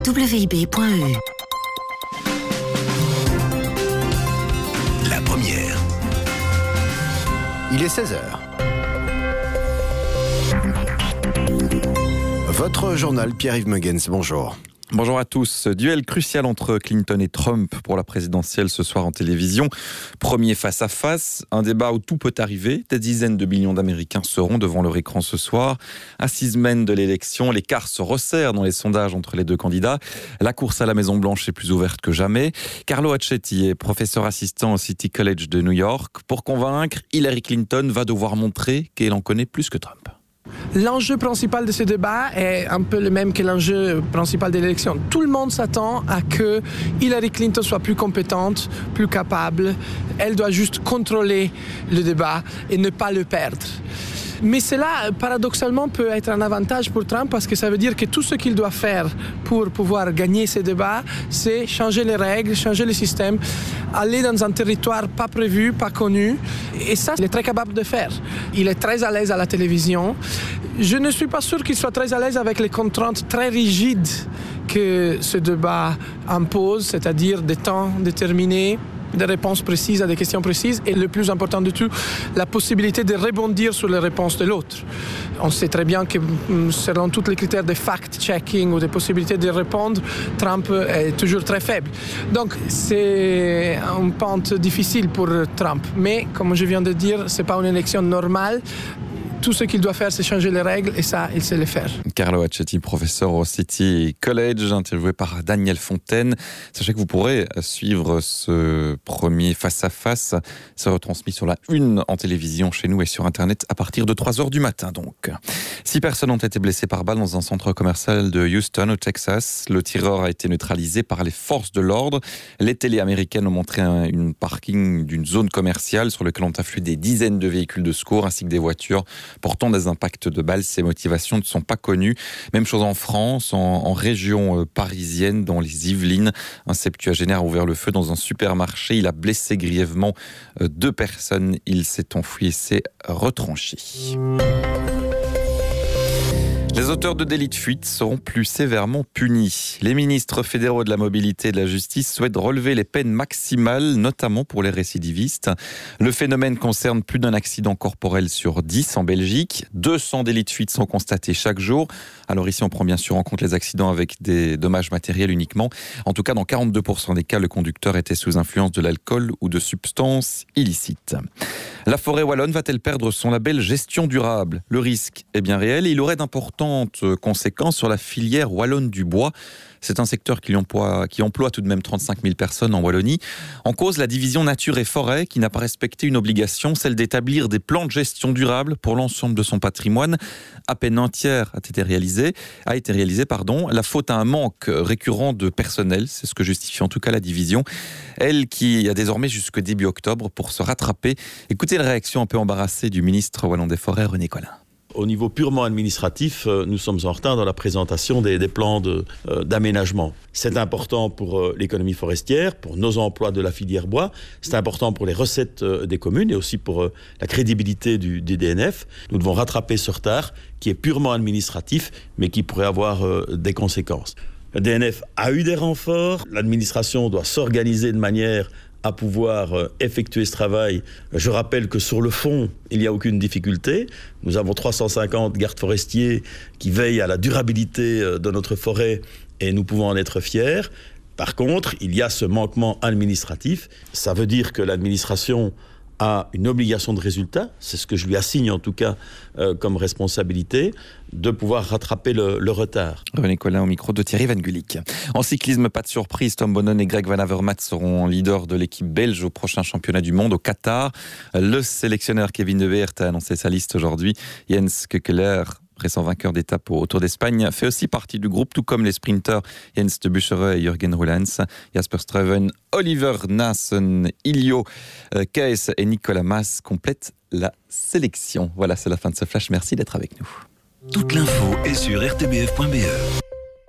WIB.eu. La première. Il est 16h. Votre journal, Pierre-Yves Muggens, bonjour. Bonjour à tous. Duel crucial entre Clinton et Trump pour la présidentielle ce soir en télévision. Premier face-à-face, un débat où tout peut arriver. Des dizaines de millions d'Américains seront devant leur écran ce soir. À 6 semaines de l'élection, l'écart se resserre dans les sondages entre les deux candidats. La course à la Maison-Blanche est plus ouverte que jamais. Carlo Accetti est professeur assistant au City College de New York. Pour convaincre, Hillary Clinton va devoir montrer qu'elle en connaît plus que Trump. L'enjeu principal de ce débat est un peu le même que l'enjeu principal de l'élection. Tout le monde s'attend à que Hillary Clinton soit plus compétente, plus capable. Elle doit juste contrôler le débat et ne pas le perdre. Mais cela, paradoxalement, peut être un avantage pour Trump parce que ça veut dire que tout ce qu'il doit faire pour pouvoir gagner ces débats, c'est changer les règles, changer le système, aller dans un territoire pas prévu, pas connu. Et ça, il est très capable de faire. Il est très à l'aise à la télévision. Je ne suis pas sûr qu'il soit très à l'aise avec les contraintes très rigides que ce débat impose, c'est-à-dire des temps déterminés, des réponses précises à des questions précises et le plus important de tout, la possibilité de rebondir sur les réponses de l'autre. On sait très bien que selon tous les critères de fact-checking ou des possibilités de répondre, Trump est toujours très faible. Donc c'est une pente difficile pour Trump. Mais comme je viens de dire, ce n'est pas une élection normale. Tout ce qu'il doit faire, c'est changer les règles et ça, il sait le faire. Carlo Accetti, professeur au City College, interviewé par Daniel Fontaine. Sachez que vous pourrez suivre ce premier face-à-face. C'est retransmis sur la 1 en télévision chez nous et sur Internet à partir de 3h du matin. Donc, 6 personnes ont été blessées par balle dans un centre commercial de Houston, au Texas. Le tireur a été neutralisé par les forces de l'ordre. Les télés américaines ont montré une parking d'une zone commerciale sur lequel ont afflué des dizaines de véhicules de secours ainsi que des voitures portant des impacts de balles. Ces motivations ne sont pas connues. Même chose en France, en région parisienne, dans les Yvelines. Un septuagénaire a ouvert le feu dans un supermarché. Il a blessé grièvement 2 personnes. Il s'est enfui et s'est retranché. Les auteurs de délits de fuite seront plus sévèrement punis. Les ministres fédéraux de la mobilité et de la justice souhaitent relever les peines maximales, notamment pour les récidivistes. Le phénomène concerne plus d'un accident corporel sur 10 en Belgique. 200 délits de fuite sont constatés chaque jour. Alors ici, on prend bien sûr en compte les accidents avec des dommages matériels uniquement. En tout cas, dans 42% des cas, le conducteur était sous influence de l'alcool ou de substances illicites. La forêt wallonne va-t-elle perdre son label gestion durable ? Le risque est bien réel et il aurait d'importantes conséquences sur la filière wallonne du bois. C'est un secteur qui emploie tout de même 35 000 personnes en Wallonie. En cause, la division nature et forêt qui n'a pas respecté une obligation, celle d'établir des plans de gestion durable pour l'ensemble de son patrimoine. À peine un tiers a été réalisé. La faute à un manque récurrent de personnel, c'est ce que justifie en tout cas la division. Elle qui a désormais jusqu'au début octobre pour se rattraper. Écoutez la réaction un peu embarrassée du ministre wallon des Forêts, René Collin. Au niveau purement administratif, nous sommes en retard dans la présentation des plans d'aménagement. C'est important pour l'économie forestière, pour nos emplois de la filière bois. C'est important pour les recettes des communes et aussi pour la crédibilité du DNF. Nous devons rattraper ce retard qui est purement administratif, mais qui pourrait avoir des conséquences. Le DNF a eu des renforts. L'administration doit s'organiser de manière à pouvoir effectuer ce travail. Je rappelle que sur le fond, il n'y a aucune difficulté. Nous avons 350 gardes forestiers qui veillent à la durabilité de notre forêt et nous pouvons en être fiers. Par contre, il y a ce manquement administratif. Ça veut dire que l'administration a une obligation de résultat, c'est ce que je lui assigne en tout cas comme responsabilité, de pouvoir rattraper le retard. René Collin au micro de Thierry Van Gulik. En cyclisme, pas de surprise, Tom Bonnen et Greg Van Avermaet seront leaders de l'équipe belge au prochain championnat du monde au Qatar. Le sélectionneur Kevin De Weert a annoncé sa liste aujourd'hui. Jens Keukeler, récent vainqueur d'étape au Tour d'Espagne, fait aussi partie du groupe, tout comme les sprinteurs Jens de Buschere et Jürgen Roelands, Jasper Stuyven, Oliver Naassen, Ilio Kees et Nicolas Mas complètent la sélection. Voilà, c'est la fin de ce flash. Merci d'être avec nous. Toute l'info est sur rtbf.be.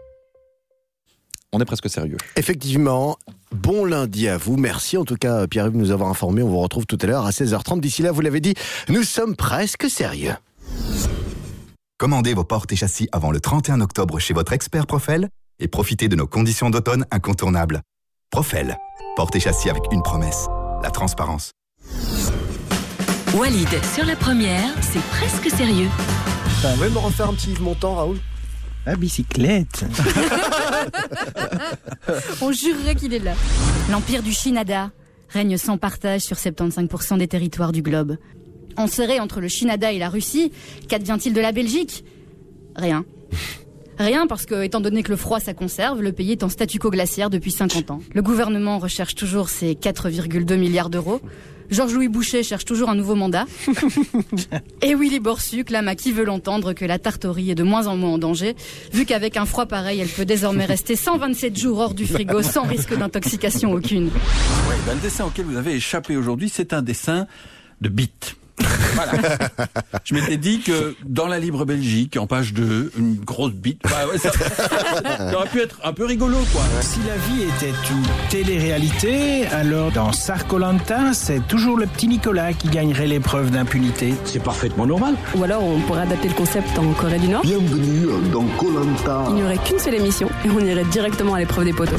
On est presque sérieux. Effectivement, bon lundi à vous. Merci en tout cas Pierre-Yves de nous avoir informés. On vous retrouve tout à l'heure à 16h30. D'ici là, vous l'avez dit, nous sommes presque sérieux. Commandez vos portes et châssis avant le 31 octobre chez votre expert Profel et profitez de nos conditions d'automne incontournables. Profel, porte et châssis avec une promesse, la transparence. Walid, sur la première, c'est presque sérieux. Vous pouvez me refaire un petit Yves Montand, Raoul? La bicyclette. On jurerait qu'il est là. L'empire du Shinada règne sans partage sur 75% des territoires du globe. Enserré entre le Shinada et la Russie, qu'advient-il de la Belgique? Rien. Rien parce que, étant donné que le froid ça conserve, le pays est en statu quo glaciaire depuis 50 ans. Le gouvernement recherche toujours ses 4,2 milliards d'euros. Georges-Louis Boucher cherche toujours un nouveau mandat. Et Willy Borsuk clame à qui veut l'entendre que la tartorie est de moins en moins en danger, vu qu'avec un froid pareil, elle peut désormais rester 127 jours hors du frigo sans risque d'intoxication aucune. Ouais, le dessin auquel vous avez échappé aujourd'hui, c'est un dessin de bites. Voilà. Je m'étais dit que dans la Libre Belgique, en page 2, une grosse bite, ça aurait pu être un peu rigolo, quoi. Si la vie était une télé-réalité, alors dans Sarkolanta, c'est toujours le petit Nicolas qui gagnerait l'épreuve d'impunité. C'est parfaitement normal. Ou alors on pourrait adapter le concept en Corée du Nord. Bienvenue dans Koh-Lanta. Il n'y aurait qu'une seule émission et on irait directement à l'épreuve des poteaux.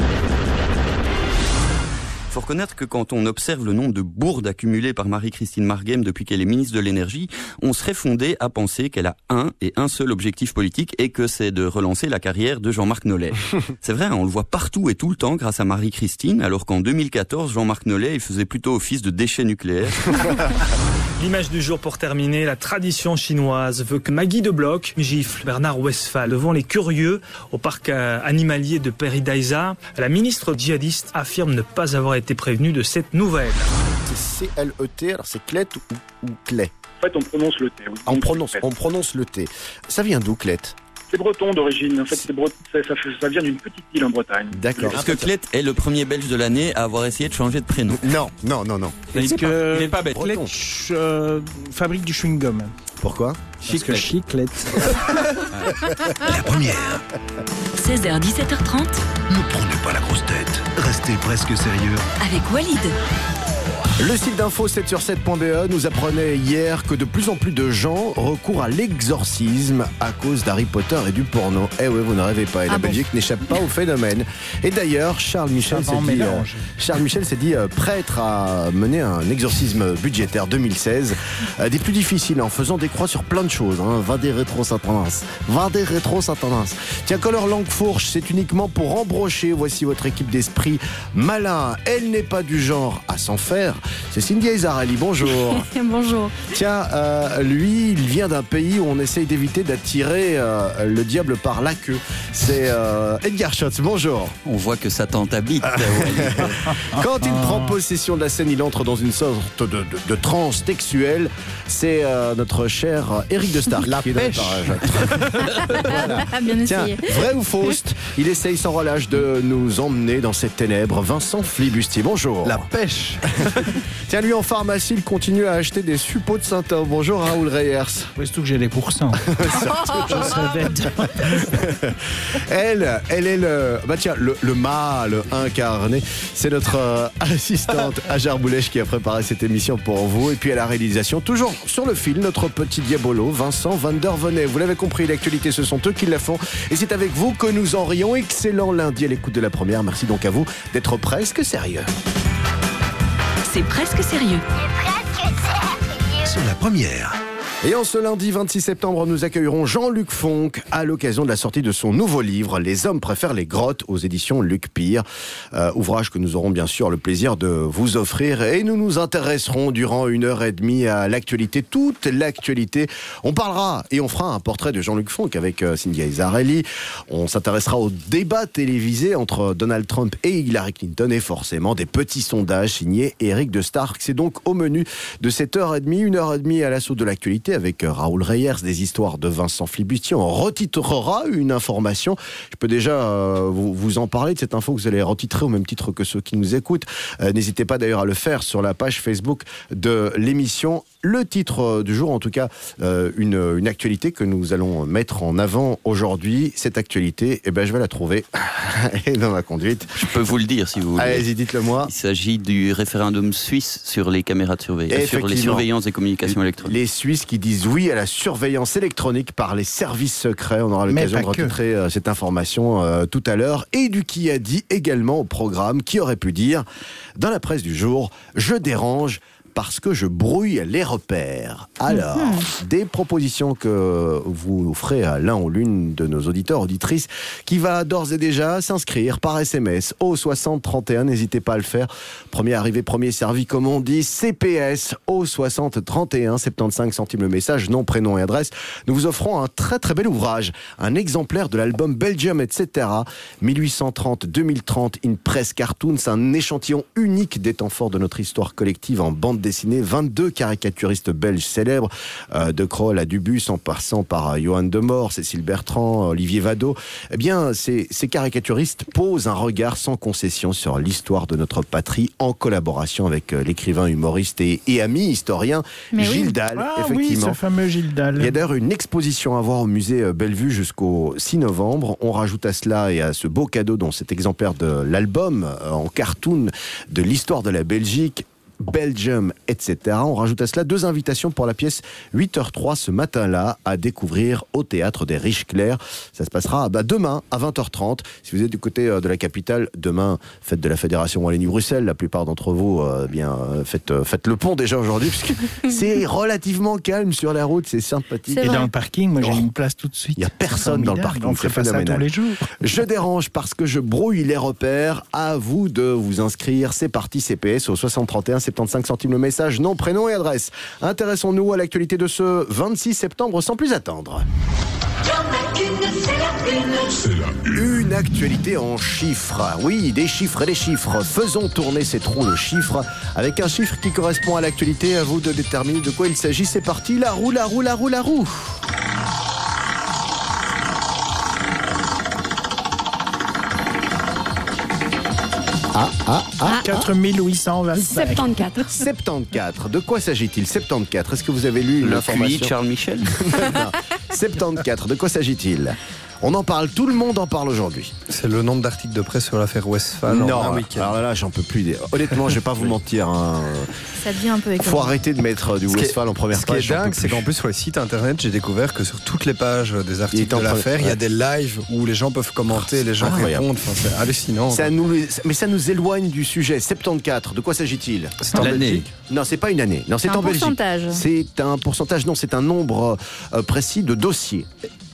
Il faut reconnaître que quand on observe le nombre de bourdes accumulées par Marie-Christine Marguem depuis qu'elle est ministre de l'Énergie, on serait fondé à penser qu'elle a un seul objectif politique et que c'est de relancer la carrière de Jean-Marc Nollet. C'est vrai, on le voit partout et tout le temps grâce à Marie-Christine, alors qu'en 2014, Jean-Marc Nollet, il faisait plutôt office de déchet nucléaire. L'image du jour pour terminer, la tradition chinoise veut que Maggie de Bloch gifle Bernard Westphal devant les curieux au parc animalier de Paradisa. La ministre djihadiste affirme ne pas avoir été prévenue de cette nouvelle. C'est C-L-E-T, alors c'est Clet ou Clet? En fait, on prononce le T. Oui. On prononce le T. Ça vient d'où, Clet? C'est breton d'origine. En fait, ça vient d'une petite île en Bretagne. D'accord. Est-ce que Clet est le premier Belge de l'année à avoir essayé de changer de prénom? Non. Est-ce que il n'est pas bête. Clet fabrique du chewing-gum? Pourquoi? Parce que Chiclette. La première. 16h, 17h30. Ne prenez pas la grosse tête. Restez presque sérieux. Avec Walid. Le site d'info 7sur7.be nous apprenait hier que de plus en plus de gens recourent à l'exorcisme à cause d'Harry Potter et du porno. Eh oui, vous ne rêvez pas. Et la Belgique n'échappe pas au phénomène. Et d'ailleurs, Charles Michel s'est dit prêtre à mener un exorcisme budgétaire 2016 des plus difficiles en faisant des croix sur plein de choses. Va des rétro Satanas. Tiens, Color Langue Fourche, c'est uniquement pour embrocher. Voici votre équipe d'esprit malin. Elle n'est pas du genre à s'en faire. C'est Cynthia Izarelli, bonjour. Bonjour. Tiens, lui, il vient d'un pays où on essaye d'éviter d'attirer le diable par la queue. C'est Edgar Schotz, bonjour. On voit que Satan t'habite. Quand il prend possession de la scène, il entre dans une sorte de transe textuelle. C'est notre cher Éric de Stark. La pêche. Voilà. Bien Tiens, essayé. vrai ou fausse, il essaye sans relâche de nous emmener dans cette ténèbre. Vincent Flibustier, bonjour. La pêche. Tiens, lui en pharmacie, il continue à acheter des suppôts de Saint-Homme. Bonjour Raoul Reyers. Oui, surtout que j'ai les pourcents. Je serais bête. Elle est le mâle incarné. C'est notre assistante Ajar Boulèche qui a préparé cette émission pour vous. Et puis à la réalisation, toujours sur le fil, notre petit diabolo, Vincent Van der Venet. Vous l'avez compris, l'actualité, ce sont eux qui la font. Et c'est avec vous que nous en rions. Excellent lundi à l'écoute de la première. Merci donc à vous d'être presque sérieux. C'est presque sérieux. C'est la première. Et en ce lundi 26 septembre, nous accueillerons Jean-Luc Fonck à l'occasion de la sortie de son nouveau livre, Les hommes préfèrent les grottes, aux éditions Luc Pire. Ouvrage que nous aurons bien sûr le plaisir de vous offrir. Et nous nous intéresserons durant 1h30 à l'actualité, toute l'actualité. On parlera et on fera un portrait de Jean-Luc Fonck avec Cynthia Izarelli. On s'intéressera au débat télévisé entre Donald Trump et Hillary Clinton et forcément des petits sondages signés Éric de Stark. C'est donc au menu de cette 1h30 à l'assaut de l'actualité avec Raoul Reyers, des histoires de Vincent Flibustier. On retitrera une information. Je peux déjà vous en parler de cette info que vous allez retitrer au même titre que ceux qui nous écoutent. N'hésitez pas d'ailleurs à le faire sur la page Facebook de l'émission le titre du jour, en tout cas une actualité que nous allons mettre en avant aujourd'hui. Cette actualité, je vais la trouver dans ma conduite. Je peux vous le dire si vous voulez. Allez-y, dites-le moi. Il s'agit du référendum suisse sur les caméras de surveillance, sur les surveillances des communications électroniques. Les Suisses qui disent oui à la surveillance électronique par les services secrets. On aura l'occasion de retitrer cette information tout à l'heure. Et du qui a dit également au programme, qui aurait pu dire dans la presse du jour, je dérange parce que je brouille les repères. Alors, des propositions que vous ferez à l'un ou l'une de nos auditeurs, auditrices, qui va d'ores et déjà s'inscrire par SMS au 6031, n'hésitez pas à le faire. Premier arrivé, premier servi, comme on dit, CPS au 6031, 75 centimes le message, nom, prénom et adresse. Nous vous offrons un très très bel ouvrage, un exemplaire de l'album Belgium, etc. 1830-2030 in Press Cartoons, un échantillon unique des temps forts de notre histoire collective en bande dessinée, 22 caricaturistes belges célèbres, de Kroll à Dubus, en passant par Johan Demort, Cécile Bertrand, Olivier Vado. Eh bien, ces caricaturistes posent un regard sans concession sur l'histoire de notre patrie, en collaboration avec l'écrivain, humoriste et ami historien Gilles Dalle. Ah effectivement. oui, ce fameux Gilles Dalle. Il y a d'ailleurs une exposition à voir au musée Bellevue jusqu'au 6 novembre. On rajoute à cela et à ce beau cadeau, dont cet exemplaire de l'album en cartoon de l'histoire de la Belgique, Belgium, etc. On rajoute à cela 2 invitations pour la pièce 8h03 ce matin-là à découvrir au Théâtre des Riches Clairs. Ça se passera demain à 20h30. Si vous êtes du côté de la capitale, demain, fête de la Fédération Wallonie-Bruxelles. La plupart d'entre vous, faites le pont déjà aujourd'hui, puisque c'est relativement calme sur la route, c'est sympathique. Et dans le parking, moi j'ai une place tout de suite. Il n'y a personne dans le parking, on ferait pas ça tous les jours. Je dérange parce que je brouille les repères. À vous de vous inscrire. C'est parti, CPS au 6031, 75 centimes le message, nom, prénom et adresse. Intéressons-nous à l'actualité de ce 26 septembre sans plus attendre. Une actualité en chiffres. Oui, des chiffres et des chiffres. Faisons tourner ces trous de chiffres avec un chiffre qui correspond à l'actualité. À vous de déterminer de quoi il s'agit. C'est parti, la roue, la roue, la roue, la roue. 4825. 74. 74. De quoi s'agit-il? 74. Est-ce que vous avez lu l'information? QI Charles Michel. Non. 74. De quoi s'agit-il? On en parle, tout le monde en parle aujourd'hui. C'est le nombre d'articles de presse sur l'affaire Westphal. Non, alors là, j'en peux plus. Honnêtement, je vais pas vous mentir. Ça devient un peu économe. Faut arrêter de mettre du Westphal en première page. Ce qui est dingue, c'est qu'en plus sur les sites internet, j'ai découvert que sur toutes les pages des articles de l'affaire, il y a des lives où les gens peuvent commenter, les gens répondent. Enfin, c'est hallucinant. Mais ça nous éloigne du sujet. 74. De quoi s'agit-il? C'est en Belgique. Non, c'est pas une année. Non, c'est en Belgique. C'est un pourcentage. Non, c'est un nombre précis de dossiers.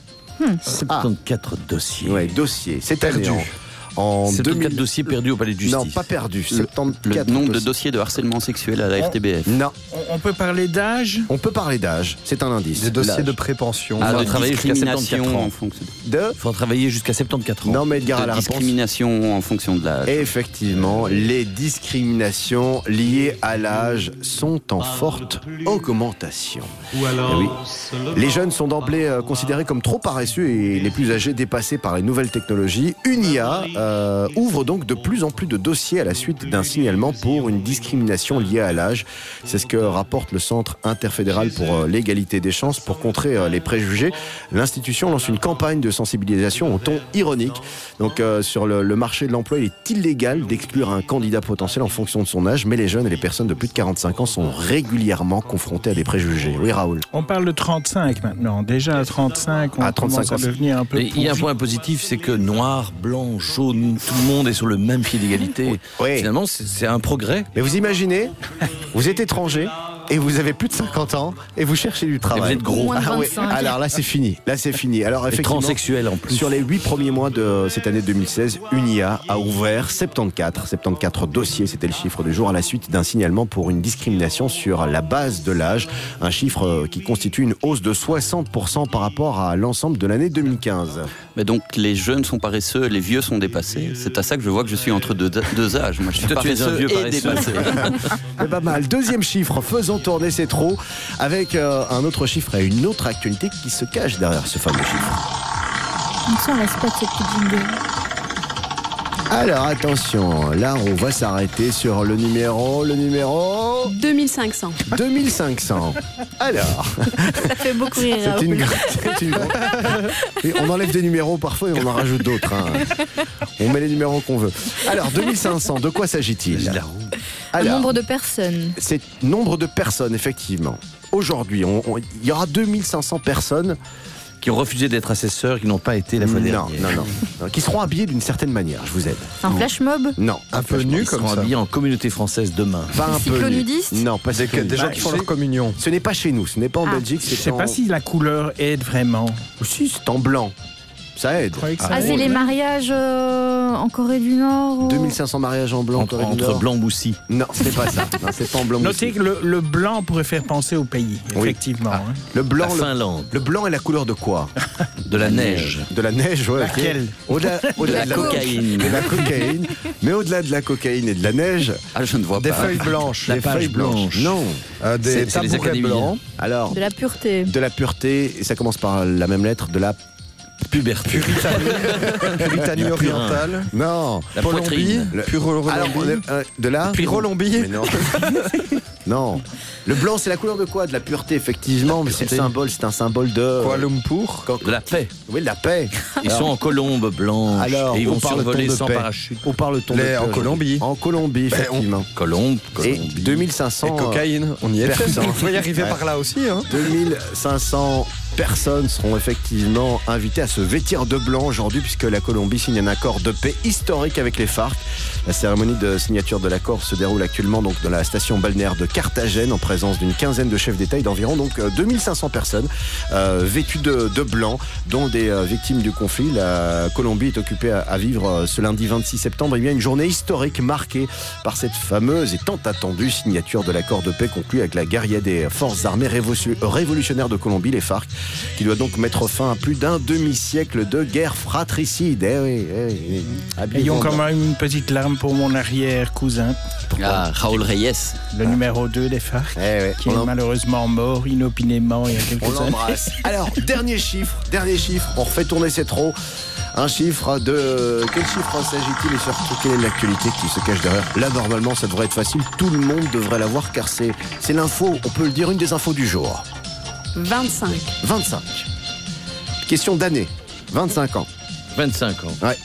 74 dossiers. Ouais, dossiers. C'est perdu. En 74 dossiers perdus au palais de justice. Non, pas perdus. Le nombre de dossiers de harcèlement sexuel à la RTBF. Non. On peut parler d'âge? On peut parler d'âge. C'est un indice. Des dossiers de prépension. De travailler jusqu'à 74 ans. Il faut travailler jusqu'à 74 ans. Non, mais Edgar a la réponse. Discrimination en fonction de l'âge. Effectivement, les discriminations liées à l'âge sont en forte augmentation. Oui. Les jeunes sont d'emblée considérés comme trop paresseux et les plus âgés dépassés par les nouvelles technologies. Une IA ouvre donc de plus en plus de dossiers à la suite d'un signalement pour une discrimination liée à l'âge. C'est ce que rapporte le Centre interfédéral pour l'égalité des chances. Pour contrer les préjugés, l'institution lance une campagne de sensibilisation au ton ironique. Donc sur le marché de l'emploi, il est illégal d'exclure un candidat potentiel en fonction de son âge, mais les jeunes et les personnes de plus de 45 ans sont régulièrement confrontés à des préjugés. Oui, Raoul. On parle de 35 maintenant. Déjà à 35, on commence à devenir un peu... Il y a un point positif, c'est que noir, blanc, jaune, tout le monde est sur le même pied d'égalité. Oui. Finalement, c'est un progrès. Mais vous imaginez, vous êtes étranger et vous avez plus de 50 ans et vous cherchez du travail. Et vous êtes gros. Alors là, c'est fini. Alors effectivement, transsexuel en plus. Sur les 8 premiers mois de cette année 2016, UNIA a ouvert 74 dossiers, c'était le chiffre du jour, à la suite d'un signalement pour une discrimination sur la base de l'âge. Un chiffre qui constitue une hausse de 60% par rapport à l'ensemble de l'année 2015. Mais donc les jeunes sont paresseux, les vieux sont dépassés. C'est à ça que je vois que je suis entre deux âges. Moi, je suis paresseux et dépassé. C'est pas mal. Deuxième chiffre, faisons tourner ces trous avec un autre chiffre et une autre actualité qui se cache derrière ce fameux chiffre. On sent l'aspect de cette petite jingle. Alors attention, là on va s'arrêter sur le numéro 2500. 2500. Alors, Ça fait beaucoup rire. c'est une, Raoul. c'est une grande- Et on enlève des numéros parfois et on en rajoute d'autres. Hein. On met les numéros qu'on veut. Alors 2500, de quoi s'agit-il? Un nombre de personnes. C'est nombre de personnes, effectivement. Aujourd'hui, il y aura 2500 personnes qui ont refusé d'être assesseurs, qui n'ont pas été la fois dernière. Non. Qui seront habillés d'une certaine manière, je vous aide. Un flash mob. Non. Un peu nus comme ça. Ils seront habillés en communauté française demain. Pas un peu cyclonudistes. Non, pas des gens qui font leur communion. Ce n'est pas chez nous, ce n'est pas en Belgique. Je ne sais pas si la couleur aide vraiment. Si, c'est en blanc. Ça aide. C'est les mariages en Corée du Nord. 2500 mariages en blanc en Corée du Nord. Entre blanc-moussi. Non, c'est pas ça. Non, c'est pas en blanc-moussi. Notez que le blanc pourrait faire penser au pays, effectivement. Hein. Le blanc, La Finlande. Le blanc est la couleur de quoi? De la neige. De la neige, ouais. Laquelle? Au-delà De la cocaïne. De la cocaïne. Mais au-delà de la cocaïne et de la neige, je ne vois Des pas. feuilles blanches. des feuilles blanches. Non. Des C'est les tabourets académies. blancs. Alors, De la pureté. de la pureté, et ça commence par la même lettre, de la Puberté. Puritanie orientale. Non. La Colombie. poitrine. Alors, de la Pyrolombie. Mais non. Non. Le blanc, c'est la couleur de quoi? De la pureté, effectivement, mais c'est le symbole, c'est un symbole de... Kuala Lumpur. De la paix. Oui, de la paix. Ils sont en colombe blanche. Alors, et ils où vont parle-t-on survoler de sans paix? parachute. Où parle-t-on de paix En Colombie. En Colombie, effectivement. Colombe. Et 2500... Et cocaïne. On y est. personnes. On va y arriver Ouais. par là aussi. Hein. 2500 personnes seront effectivement invitées à se vêtir de blanc aujourd'hui puisque la Colombie signe un accord de paix historique avec les FARC. La cérémonie de signature de l'accord se déroule actuellement donc dans la station balnéaire de Carthagène en présence d'une quinzaine de chefs d'État et d'environ donc 2500 personnes vêtues de blanc, dont des victimes du conflit. La Colombie est occupée à vivre ce lundi 26 septembre une journée historique marquée par cette fameuse et tant attendue signature de l'accord de paix conclu avec la guérilla des forces armées révolutionnaires de Colombie, les FARC, qui doit donc mettre fin à plus d'un demi-siècle de guerre fratricide. Ayons quand même une petite larme pour mon arrière-cousin. Raoul Reyes. Le numéro 2 des FARC, qui est malheureusement mort inopinément il y a quelques On années. l'embrasse. Alors, dernier chiffre, on refait tourner cette roue. Un chiffre de... Quel chiffre s'agit-il et surtout quelle est l'actualité qui se cache derrière? Là, normalement, ça devrait être facile. Tout le monde devrait l'avoir car c'est l'info, on peut le dire, une des infos du jour. 25. 25. Question d'année. 25 ans. 25 ans. Ouais.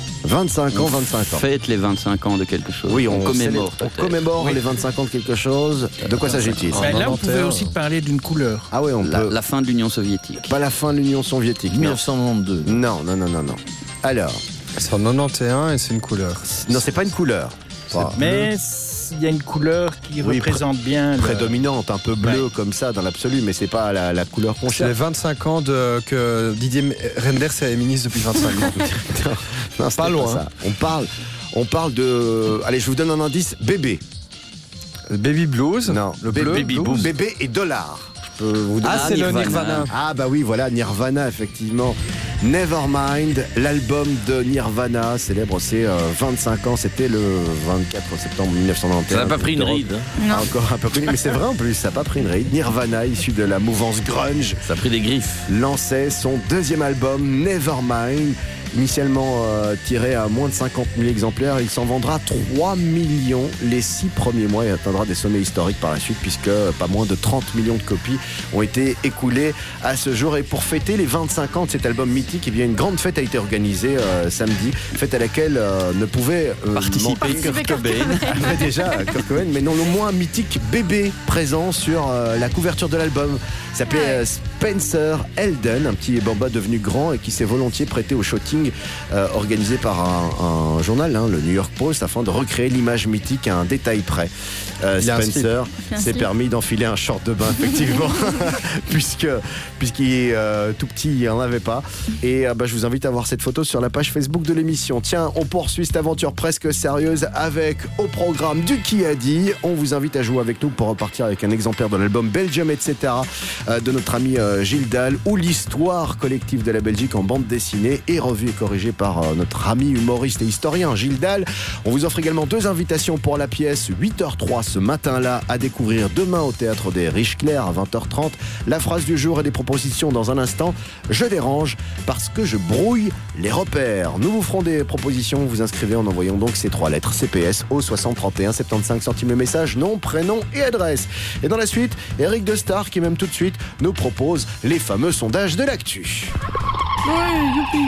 25 ans, 25 ans. Faites les 25 ans de quelque chose. Oui, on commémore. commémore les 25 ans de quelque chose. De quoi s'agit-il? Là, vous pouvez aussi parler d'une couleur. Ah oui, on peut. La fin de l'Union soviétique. Pas la fin de l'Union soviétique. 1992. Non. Alors. C'est en 91 et c'est une couleur. Non, c'est pas une couleur. Mais il y a une couleur qui représente bien... prédominante, un peu bleu comme ça dans l'absolu, mais c'est pas la couleur qu'on C'est les cherche. 25 ans que Didier Renders est ministre depuis 25 ans. Non, pas loin. ça. On parle de... Allez, je vous donne un indice. Bébé. Baby Blues. Non. Le bleu. Baby Boom. Bébé et dollar. Je peux vous donner... Ah, c'est le Nirvana. Ah bah oui, voilà, Nirvana, effectivement. Nevermind, l'album de Nirvana, célèbre ses 25 ans. C'était le 24 septembre 1991. Ça n'a pas pris une ride. Non. Encore un peu connu, mais c'est vrai en plus, ça n'a pas pris une ride. Nirvana, issu de la mouvance grunge, Ça a pris des griffes. lançait son deuxième album, Nevermind. Initialement tiré à moins de 50 000 exemplaires, il s'en vendra 3 millions les 6 premiers mois et atteindra des sommets historiques par la suite puisque pas moins de 30 millions de copies ont été écoulées à ce jour. Et pour fêter les 25 ans de cet album mythique, eh bien, une grande fête a été organisée samedi, fête à laquelle ne pouvait Participer Kurt Cobain. Ouais, déjà, Kurt Cobain, mais non le moins mythique Bébé présent sur la couverture de l'album. Il s'appelait Spencer Elden, un petit bamba devenu grand et qui s'est volontiers prêté au shooting organisé par un journal, le New York Post, afin de recréer l'image mythique à un détail près. Spencer s'est permis d'enfiler un short de bain, effectivement, puisqu'il est tout petit, il n'en avait pas. Et je vous invite à voir cette photo sur la page Facebook de l'émission. Tiens, on poursuit cette aventure presque sérieuse avec au programme du Qui a dit. On vous invite à jouer avec nous pour repartir avec un exemplaire de l'album Belgium, etc. de notre ami Gilles Dahl, où l'histoire collective de la Belgique en bande dessinée est revue revu et corrigé par notre ami humoriste et historien Gilles Dalle. On vous offre également 2 invitations pour la pièce 8h03 ce matin-là à découvrir demain au Théâtre des Riches-Clairs à 20h30. La phrase du jour et des propositions dans un instant. Je dérange parce que je brouille les repères. Nous vous ferons des propositions. Vous inscrivez en envoyant donc ces 3 lettres CPS au 60 31 75 centimes le message, nom, prénom et adresse. Et dans la suite, Eric de Star qui même tout de suite nous propose les fameux sondages de l'actu. Ouais, youpi.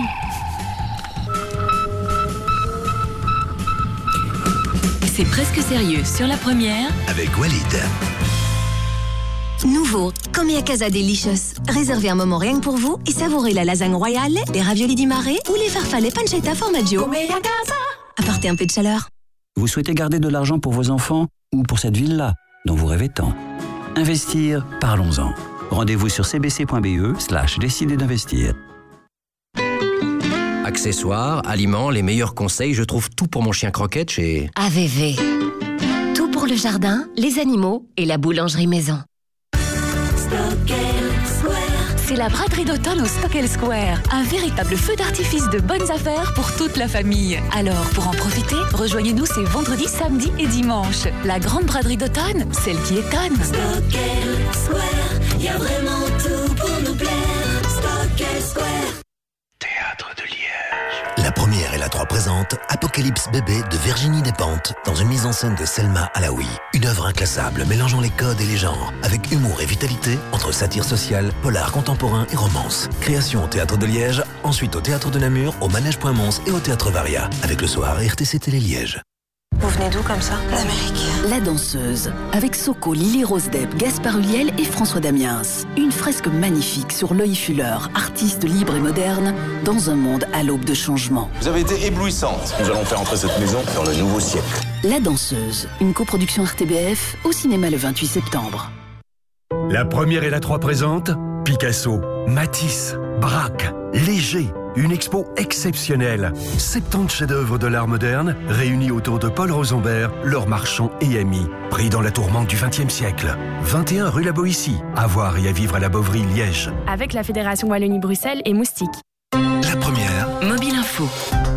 C'est presque sérieux sur la première. Avec Walid. Nouveau, Comia Casa Delicious. Réservez un moment rien que pour vous et savourez la lasagne royale, les raviolis di mare ou les farfalle pancetta formaggio. Comia Casa. Apportez un peu de chaleur. Vous souhaitez garder de l'argent pour vos enfants ou pour cette ville-là dont vous rêvez tant? Investir, parlons-en. Rendez-vous sur cbc.be/décider d'investir. Accessoires, aliments, les meilleurs conseils, je trouve tout pour mon chien Croquette chez AVV. Tout pour le jardin, les animaux et la boulangerie maison. C'est la braderie d'automne au Stockel Square. Un véritable feu d'artifice de bonnes affaires pour toute la famille. Alors, pour en profiter, rejoignez-nous ces vendredis, samedis et dimanches. La grande braderie d'automne, celle qui étonne. Stockel Square, y a vraiment tout pour nous plaire. Stockel Square. Théâtre de Liège. La première et la 3 présentent Apocalypse bébé de Virginie Despentes dans une mise en scène de Selma Alaoui. Une œuvre inclassable mélangeant les codes et les genres avec humour et vitalité entre satire sociale, polar contemporain et romance. Création au Théâtre de Liège, ensuite au Théâtre de Namur, au Manège Point Mons et au Théâtre Varia avec le soir RTC Télé Liège. Vous venez d'où comme ça? D'Amérique. La danseuse, avec Soko, Lily Rose Depp, Gaspard Ulliel et François Damiens. Une fresque magnifique sur Loïc Fuller, artiste libre et moderne, dans un monde à l'aube de changement. Vous avez été éblouissante. Nous allons faire entrer cette maison dans le nouveau siècle. La danseuse, une coproduction RTBF, au cinéma le 28 septembre. La première et la 3 présentent Picasso, Matisse, Braque, Léger. Une expo exceptionnelle. 70 chefs-d'œuvre de l'art moderne réunis autour de Paul Rosenberg, Laure Marchand et amis. Pris dans la tourmente du XXe siècle. 21 rue La Boétie. À voir et à vivre à la Boverie, Liège. Avec la Fédération Wallonie-Bruxelles et Moustique. La première. Mobile Info.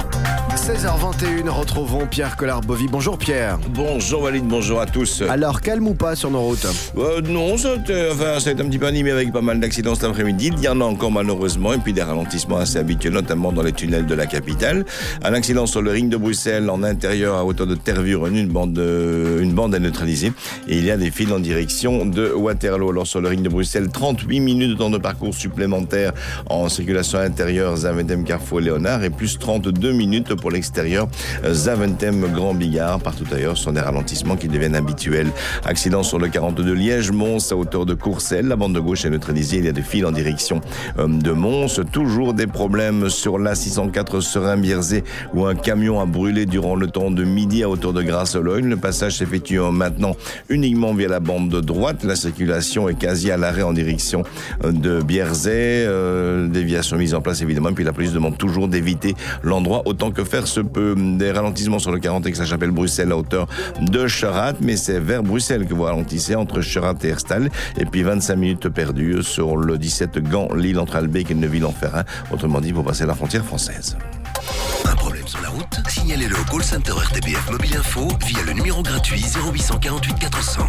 16h21, retrouvons Pierre Collard-Bovy. Bonjour Pierre. Bonjour Walid, bonjour à tous. Alors, calme ou pas sur nos routes? Non, ça a été un petit peu animé avec pas mal d'accidents cet après-midi. Il y en a encore malheureusement, et puis des ralentissements assez habituels, notamment dans les tunnels de la capitale. Un accident sur le ring de Bruxelles, en intérieur à hauteur de Tervuren, une bande est neutralisée. Et il y a des files en direction de Waterloo. Alors sur le ring de Bruxelles, 38 minutes de temps de parcours supplémentaire en circulation intérieure, Zaventem, Carrefour, Léonard, et plus 32 minutes pour l'extérieur, Zaventem, Grand Bigard. Partout ailleurs, ce sont des ralentissements qui deviennent habituels. Accident sur le 42 Liège-Mons à hauteur de Courcelles. La bande de gauche est neutralisée. Il y a des files en direction de Mons. Toujours des problèmes sur l'A604 Serein-Bierzé où un camion a brûlé durant le temps de midi à hauteur de Grasse-Logne. Le passage s'effectue maintenant uniquement via la bande de droite. La circulation est quasi à l'arrêt en direction de Bierzé. Déviation mise en place évidemment. Puis la police demande toujours d'éviter l'endroit autant que faire se peut. Des ralentissements sur le 40 Aix-la-Chapelle-Bruxelles à hauteur de Cheratte, mais c'est vers Bruxelles que vous ralentissez entre Cheratte et Herstal. Et puis 25 minutes perdues sur le 17 Gand, Lille entre Albec et Neuville-en-Ferrain. Autrement dit, vous passez la frontière française. Un problème sur la route? Signalez-le au call center RTBF Mobile Info via le numéro gratuit 0848 400.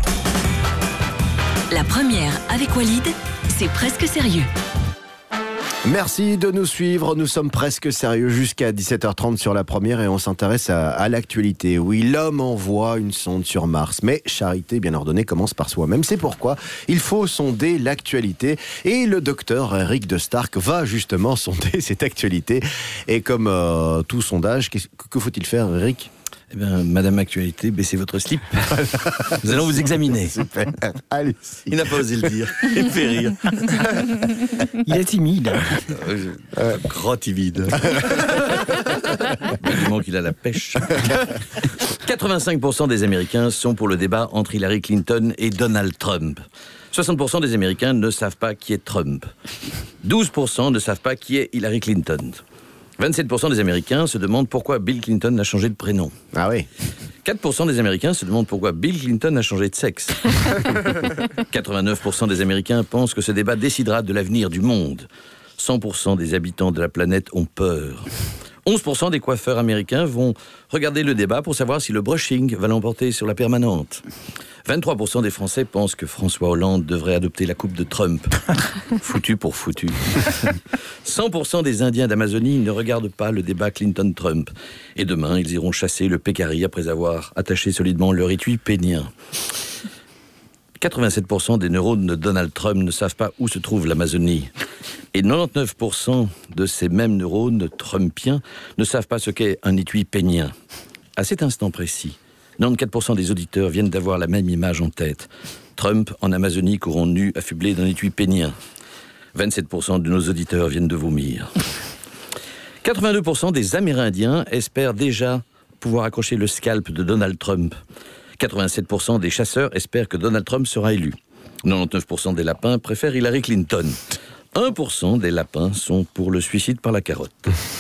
La première avec Walid, c'est presque sérieux. Merci de nous suivre, nous sommes presque sérieux jusqu'à 17h30 sur la première et on s'intéresse à l'actualité. Oui, l'homme envoie une sonde sur Mars, mais charité bien ordonnée commence par soi-même. C'est pourquoi il faut sonder l'actualité et le docteur Eric de Stark va justement sonder cette actualité. Et comme tout sondage, que faut-il faire, Eric ? Eh bien, Madame Actualité, baissez votre slip. Nous allons vous examiner. Super. Allez. Il n'a pas osé le dire. Il me fait rire. Il est timide. Gros timide. Il manque qu'il a la pêche. 85% des Américains sont pour le débat entre Hillary Clinton et Donald Trump. 60% des Américains ne savent pas qui est Trump. 12% ne savent pas qui est Hillary Clinton. 27% des Américains se demandent pourquoi Bill Clinton a changé de prénom. Ah oui. 4% des Américains se demandent pourquoi Bill Clinton a changé de sexe. 89% des Américains pensent que ce débat décidera de l'avenir du monde. 100% des habitants de la planète ont peur. 11% des coiffeurs américains vont regarder le débat pour savoir si le brushing va l'emporter sur la permanente. 23% des Français pensent que François Hollande devrait adopter la coupe de Trump. Foutu pour foutu. 100% des Indiens d'Amazonie ne regardent pas le débat Clinton-Trump. Et demain, ils iront chasser le pécari après avoir attaché solidement leur étui pénien. 87% des neurones de Donald Trump ne savent pas où se trouve l'Amazonie. Et 99% de ces mêmes neurones trumpiens ne savent pas ce qu'est un étui pénien. À cet instant précis, 94% des auditeurs viennent d'avoir la même image en tête. Trump en Amazonie courant nu, affublé d'un étui pénien. 27% de nos auditeurs viennent de vomir. 82% des Amérindiens espèrent déjà pouvoir accrocher le scalp de Donald Trump. 87% des chasseurs espèrent que Donald Trump sera élu. 99% des lapins préfèrent Hillary Clinton. 1% des lapins sont pour le suicide par la carotte.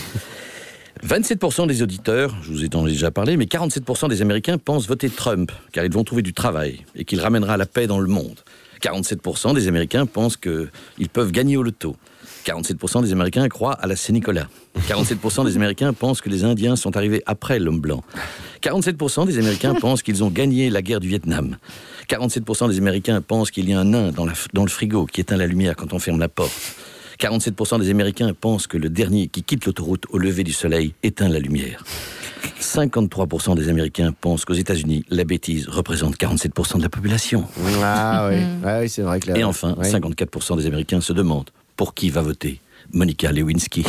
27% des auditeurs, je vous en ai déjà parlé, mais 47% des Américains pensent voter Trump, car ils vont trouver du travail et qu'il ramènera la paix dans le monde. 47% des Américains pensent qu'ils peuvent gagner au loto. 47% des Américains croient à la Saint-Nicolas. 47% des Américains pensent que les Indiens sont arrivés après l'homme blanc. 47% des Américains pensent qu'ils ont gagné la guerre du Vietnam. 47% des Américains pensent qu'il y a un nain dans le frigo qui éteint la lumière quand on ferme la porte. 47% des Américains pensent que le dernier qui quitte l'autoroute au lever du soleil éteint la lumière. 53% des Américains pensent qu'aux États-Unis, la bêtise représente 47% de la population. Ah oui, c'est vrai que là... Et enfin, 54% des Américains se demandent pour qui va voter Monica Lewinsky.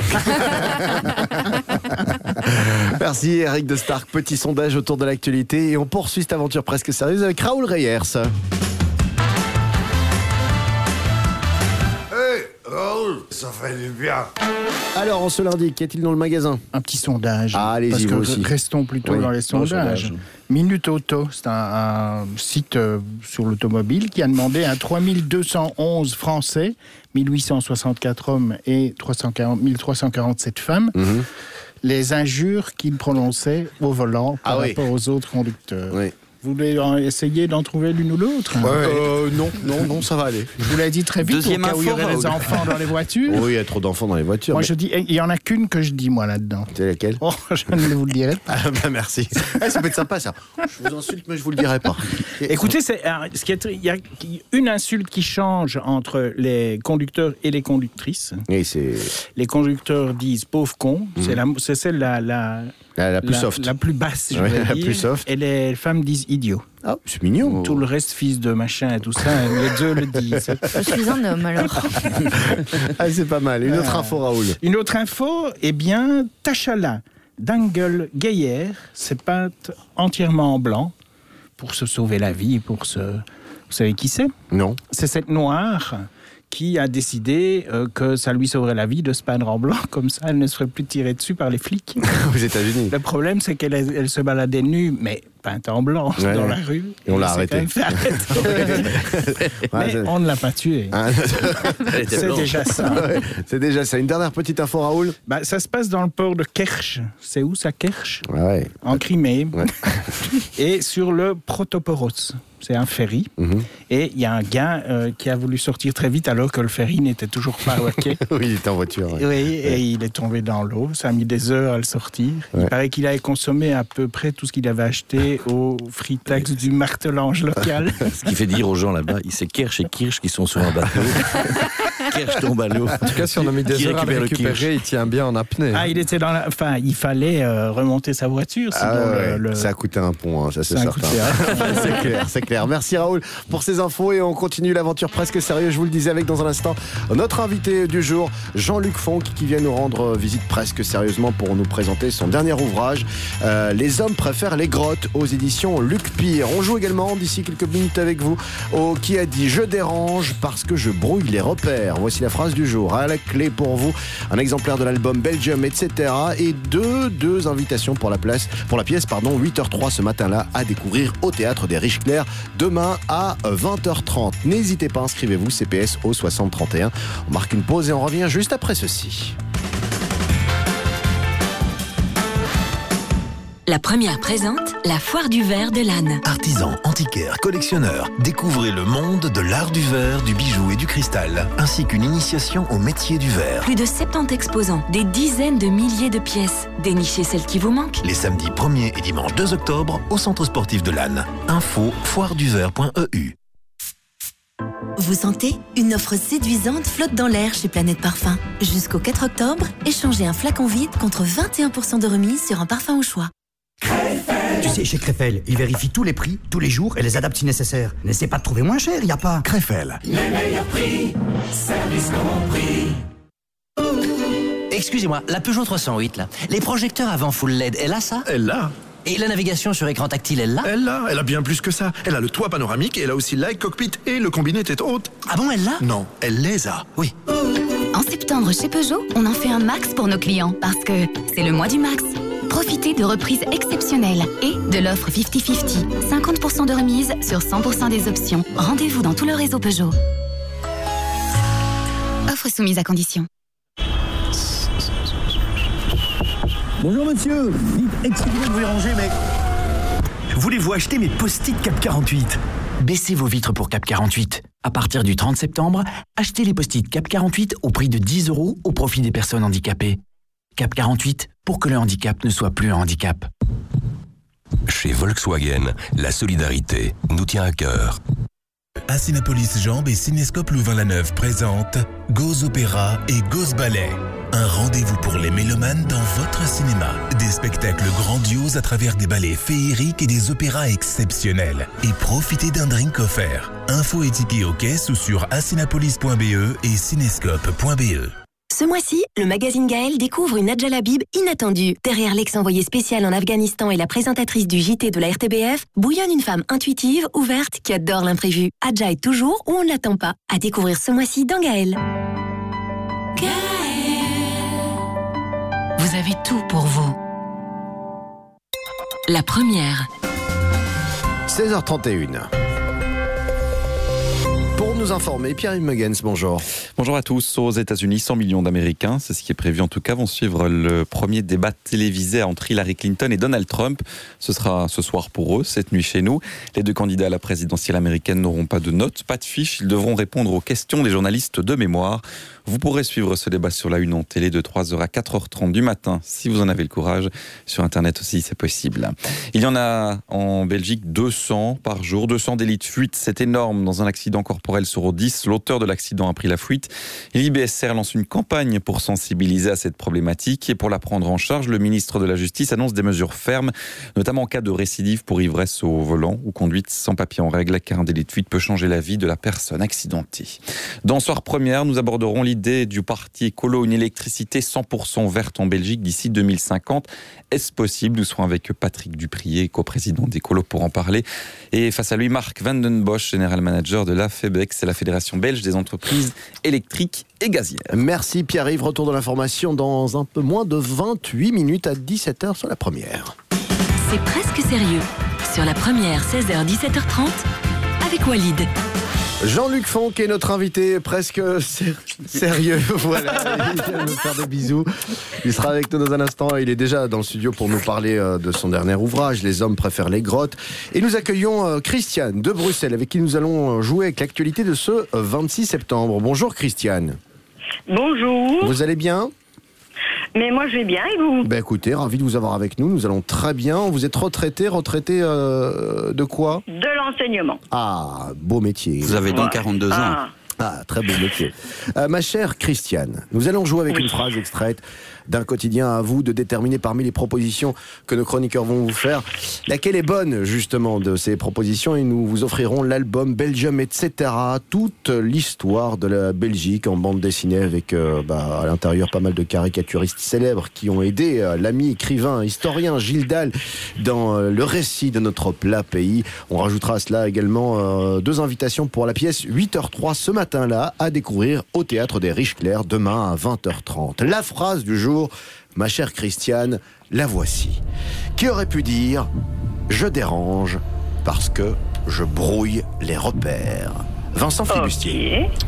Merci Eric de Stark. Petit sondage autour de l'actualité et on poursuit cette aventure presque sérieuse avec Raoul Reyers. Raoul, ça fait du bien. Alors, en ce lundi, qu'y a-t-il dans le magasin ? Un petit sondage. Ah, allez-y, vous aussi. Restons plutôt dans les sondages. Minute Auto, c'est un site sur l'automobile qui a demandé à 3211 Français, 1864 hommes et 1347 femmes, les injures qu'ils prononçaient au volant par rapport aux autres conducteurs. Oui. Vous voulez essayer d'en trouver l'une ou l'autre ? Non, ça va aller. Je vous l'ai dit très vite, au cas où il y aurait des enfants dans les voitures. Oui, il y a trop d'enfants dans les voitures. Moi, je dis, il y en a qu'une que je dis, moi, là-dedans. C'est laquelle ? Oh, je ne vous le dirai pas. Merci. Ça peut être sympa, ça. Je vous insulte, mais je vous le dirai pas. Écoutez, il y a une insulte qui change entre les conducteurs et les conductrices. Et c'est... Les conducteurs disent « pauvre con », c'est celle la plus soft. La plus basse, je vais dire. La plus soft. Et les femmes disent idiot. Ah, c'est mignon. Tout le reste, fils de machin et tout ça, les deux le disent. Je suis un homme, alors. C'est pas mal. Une autre info, Raoul. Une autre info, Tachala Dangel Geyer s'est peinte entièrement en blanc pour se sauver la vie. Vous savez qui c'est ? Non. C'est cette noire qui a décidé que ça lui sauverait la vie de se peindre en blanc, comme ça elle ne serait plus tirée dessus par les flics. Aux États-Unis. Le problème, c'est qu'elle se baladait nue, mais peinte en blanc dans la rue. Et on l'a arrêtée. Mais on ne l'a pas tuée. C'est déjà ça. C'est déjà ça. Une dernière petite info, Raoul. Ça se passe dans le port de Kerch. C'est où ça, Kerch ? En Crimée. Et sur le Protoporos. C'est un ferry. Et il y a un gars qui a voulu sortir très vite alors que le ferry n'était toujours pas au quai. Oui, il était en voiture. Oui, et il est tombé dans l'eau. Ça a mis des heures à le sortir. Il paraît qu'il avait consommé à peu près tout ce qu'il avait acheté au free-tax du martelange local. Ce qui fait dire aux gens là-bas, c'est Kerch et Kirsch qui sont sur un bateau. Kerch tombe à l'eau. En tout cas, si on a mis des heures à le récupérer, il tient bien en apnée. Ah, il était dans la... Enfin, il fallait remonter sa voiture. Ça a coûté un pont, ça c'est certain. C'est clair. Merci Raoul pour ces infos et on continue l'aventure presque sérieuse. Je vous le disais avec dans un instant notre invité du jour, Jean-Luc Fonck, qui vient nous rendre visite presque sérieusement pour nous présenter son dernier ouvrage, Les hommes préfèrent les grottes, aux éditions Luc Pire. On joue également d'ici quelques minutes avec vous au Qui a dit je dérange parce que je brouille les repères. Voici la phrase du jour. À la clé pour vous, un exemplaire de l'album Belgium, etc. Et deux invitations pour la pièce, 8h03 ce matin-là à découvrir au Théâtre des Riches Clairs demain à 20h30. N'hésitez pas, inscrivez-vous, CPS au 6031. On marque une pause et on revient juste après ceci. La première présente la foire du verre de l'Âne. Artisans, antiquaires, collectionneurs, découvrez le monde de l'art du verre, du bijou et du cristal, ainsi qu'une initiation au métier du verre. Plus de 70 exposants, des dizaines de milliers de pièces. Dénichez celles qui vous manquent. Les samedis 1er et dimanche 2 octobre au centre sportif de l'Âne. Info foireduverre.eu. Vous sentez ? Une offre séduisante flotte dans l'air chez Planète Parfum. Jusqu'au 4 octobre, échangez un flacon vide contre 21% de remise sur un parfum au choix. Tu sais, chez Crefel, ils vérifient tous les prix, tous les jours et les adaptent si nécessaire. N'essaie pas de trouver moins cher, y a pas. Crefel. Les meilleurs prix, service compris. Excusez-moi, la Peugeot 308, là. Les projecteurs avant full LED, elle a ça ? Elle l'a. Et la navigation sur écran tactile, elle l'a ? Elle a bien plus que ça. Elle a le toit panoramique et elle a aussi l'iCockpit cockpit et le combiné tête haute. Ah bon, elle l'a ? Non, elle les a. Oui. En septembre, chez Peugeot, on en fait un max pour nos clients parce que c'est le mois du max. Profitez de reprises exceptionnelles et de l'offre 50-50. 50% de remise sur 100% des options. Rendez-vous dans tout le réseau Peugeot. Offre soumise à condition. Bonjour monsieur, dites, excusez-moi de vous déranger, mais... Voulez-vous acheter mes post-it Cap 48 ? Baissez vos vitres pour Cap 48. À partir du 30 septembre, achetez les post-it Cap 48 au prix de 10 € au profit des personnes handicapées. Cap 48, pour que le handicap ne soit plus un handicap. Chez Volkswagen, la solidarité nous tient à cœur. Cinépolis Jambes et Cinescope Louvain-la-Neuve présentent Goes Opéra et Goes Ballet. Un rendez-vous pour les mélomanes dans votre cinéma. Des spectacles grandioses à travers des ballets féeriques et des opéras exceptionnels. Et profitez d'un drink offert. Infos et tickets aux caisses ou sur asinapolis.be et cinescope.be. Ce mois-ci, le magazine Gaël découvre une Adja Labib inattendue. Derrière l'ex-envoyé spécial en Afghanistan et la présentatrice du JT de la RTBF, bouillonne une femme intuitive, ouverte, qui adore l'imprévu. Adja est toujours où on ne l'attend pas. À découvrir ce mois-ci dans Gaël. Vous avez tout pour vous. La première. 16h31. Pour nous informer, Pierre-Yves Megens, bonjour. Bonjour à tous. Aux États-Unis, 100 millions d'Américains, c'est ce qui est prévu en tout cas, vont suivre le premier débat télévisé entre Hillary Clinton et Donald Trump. Ce sera ce soir pour eux, cette nuit chez nous. Les deux candidats à la présidentielle américaine n'auront pas de notes, pas de fiches. Ils devront répondre aux questions des journalistes de mémoire. Vous pourrez suivre ce débat sur la Une en télé de 3h à 4h30 du matin, si vous en avez le courage. Sur Internet aussi, c'est possible. Il y en a en Belgique 200 par jour, 200 délits de fuite. C'est énorme. Dans un accident corporel sur 10, l'auteur de l'accident a pris la fuite. L'IBSR lance une campagne pour sensibiliser à cette problématique. Et pour la prendre en charge, le ministre de la Justice annonce des mesures fermes, notamment en cas de récidive pour ivresse au volant ou conduite sans papier en règle, car un délit de fuite peut changer la vie de la personne accidentée. Dans Soir Première, nous aborderons l'idée du parti écolo, une électricité 100% verte en Belgique d'ici 2050. Est-ce possible ? Nous serons avec Patrick Duprier, coprésident d'Écolo, pour en parler. Et face à lui, Marc Van den Bosch, général manager de la FEBEX, c'est la Fédération belge des entreprises électriques et gazières. Merci Pierre-Yves, retour de l'information dans un peu moins de 28 minutes à 17h sur la première. C'est presque sérieux. Sur la première, 16h, 17h30, avec Walid. Jean-Luc Fonck est notre invité, presque sérieux. Voilà, il vient me faire des bisous. Il sera avec nous dans un instant. Il est déjà dans le studio pour nous parler de son dernier ouvrage, Les hommes préfèrent les grottes. Et nous accueillons Christiane de Bruxelles, avec qui nous allons jouer avec l'actualité de ce 26 septembre. Bonjour Christiane. Bonjour. Vous allez bien ? Mais moi je vais bien, et vous ? Ben écoutez, ravi de vous avoir avec nous. Nous allons très bien. Vous êtes retraité de quoi ? De l'enseignement. Ah, beau métier. Vous avez donc 42 ans. Ah, très beau métier. Ma chère Christiane, nous allons jouer avec une phrase extraite d'un quotidien. À vous de déterminer parmi les propositions que nos chroniqueurs vont vous faire laquelle est bonne justement de ces propositions, et nous vous offrirons l'album Belgium etc. Toute l'histoire de la Belgique en bande dessinée avec à l'intérieur pas mal de caricaturistes célèbres qui ont aidé l'ami écrivain, historien Gilles Dalle dans le récit de notre plat pays. On rajoutera à cela également 2 invitations pour la pièce 8h03 ce matin-là à découvrir au Théâtre des Riches Clairs demain à 20h30. La phrase du jour, ma chère Christiane, la voici. Qui aurait pu dire « Je dérange parce que je brouille les repères » Vincent Flibustier.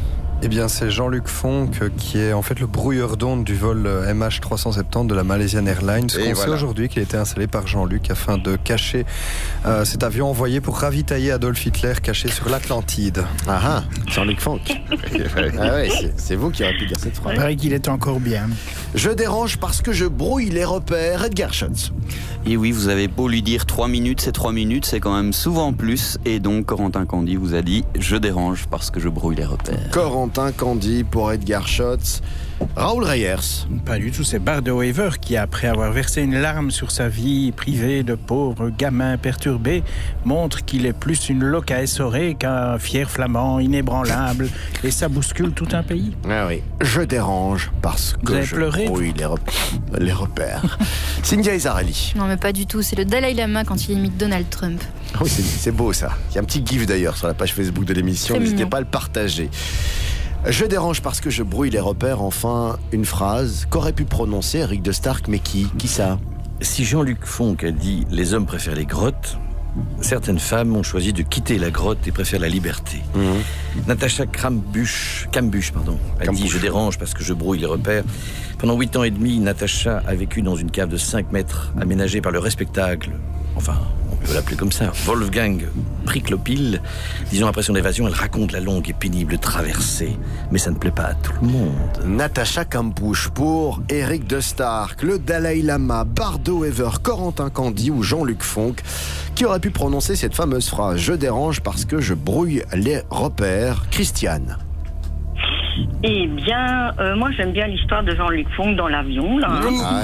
Eh bien, c'est Jean-Luc Fonck qui est en fait le brouilleur d'onde du vol MH370 de la Malaysian Airlines. On sait aujourd'hui qu'il a été installé par Jean-Luc afin de cacher cet avion envoyé pour ravitailler Adolf Hitler caché sur l'Atlantide. Ah ah, Jean-Luc Fonck. C'est vous qui aurez pu dire cette phrase. Il paraît qu'il est encore bien. Je dérange parce que je brouille les repères. Edgar Schutz. Et oui, vous avez beau lui dire 3 minutes, c'est 3 minutes, c'est quand même souvent plus. Et donc, Corentin Candy vous a dit « Je dérange parce que je brouille les repères ». Corentin Candy pour Edgar Schutz. Raoul Reyers. Pas du tout, c'est Bart de Wever qui, après avoir versé une larme sur sa vie privée de pauvre gamin perturbé, montre qu'il est plus une loca essorée qu'un fier flamand inébranlable, et ça bouscule tout un pays. Ah oui, je dérange parce que je brouille les repères. Cynthia Isarelli. Non mais pas du tout, c'est le Dalai Lama quand il imite Donald Trump. Oui, c'est beau ça. Il y a un petit gif d'ailleurs sur la page Facebook de l'émission, n'hésitez pas à le partager. Je dérange parce que je brouille les repères. Enfin, une phrase qu'aurait pu prononcer Eric de Stark, mais qui ça? Si Jean-Luc Fonck a dit « Les hommes préfèrent les grottes », certaines femmes ont choisi de quitter la grotte et préfèrent la liberté. Natacha Kampusch a dit « Je dérange parce que je brouille les repères ». Pendant 8 ans et demi, Natacha a vécu dans une cave de 5 mètres aménagée par le respectable, enfin, on peut l'appeler comme ça, Wolfgang Priklopil. 10 ans après son évasion, elle raconte la longue et pénible traversée. Mais ça ne plaît pas à tout le monde. Natacha Kampusch pour Eric de Stark, le Dalai Lama, Bart de Wever, Corentin Candy ou Jean-Luc Fonck, qui aurait pu prononcer cette fameuse phrase « Je dérange parce que je brouille les repères ». Christiane. Eh bien, moi j'aime bien l'histoire de Jean-Luc Fonck dans l'avion, là.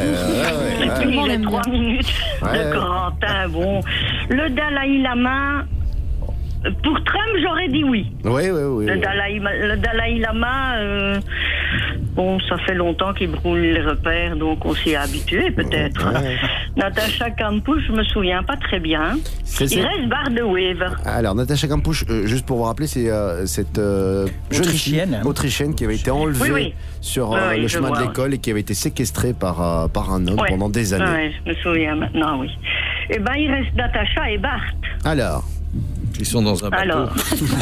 Les 3 minutes de Corentin, bon. Le Dalai Lama, pour Trump, j'aurais dit oui. Oui. Le Dalai Lama, bon, ça fait longtemps qu'il brouille les repères, donc on s'y est habitué peut-être. Natacha Kampusch, je me souviens pas très bien. Il reste Bart de Wever. Alors, Natacha Kampusch, juste pour vous rappeler, c'est cette jeune autrichienne qui avait été enlevée sur le chemin de l'école et qui avait été séquestrée par un homme pendant des années. Oui, je me souviens maintenant, oui. Eh bien, il reste Natacha et Bart. Alors ils sont dans un bateau. Alors,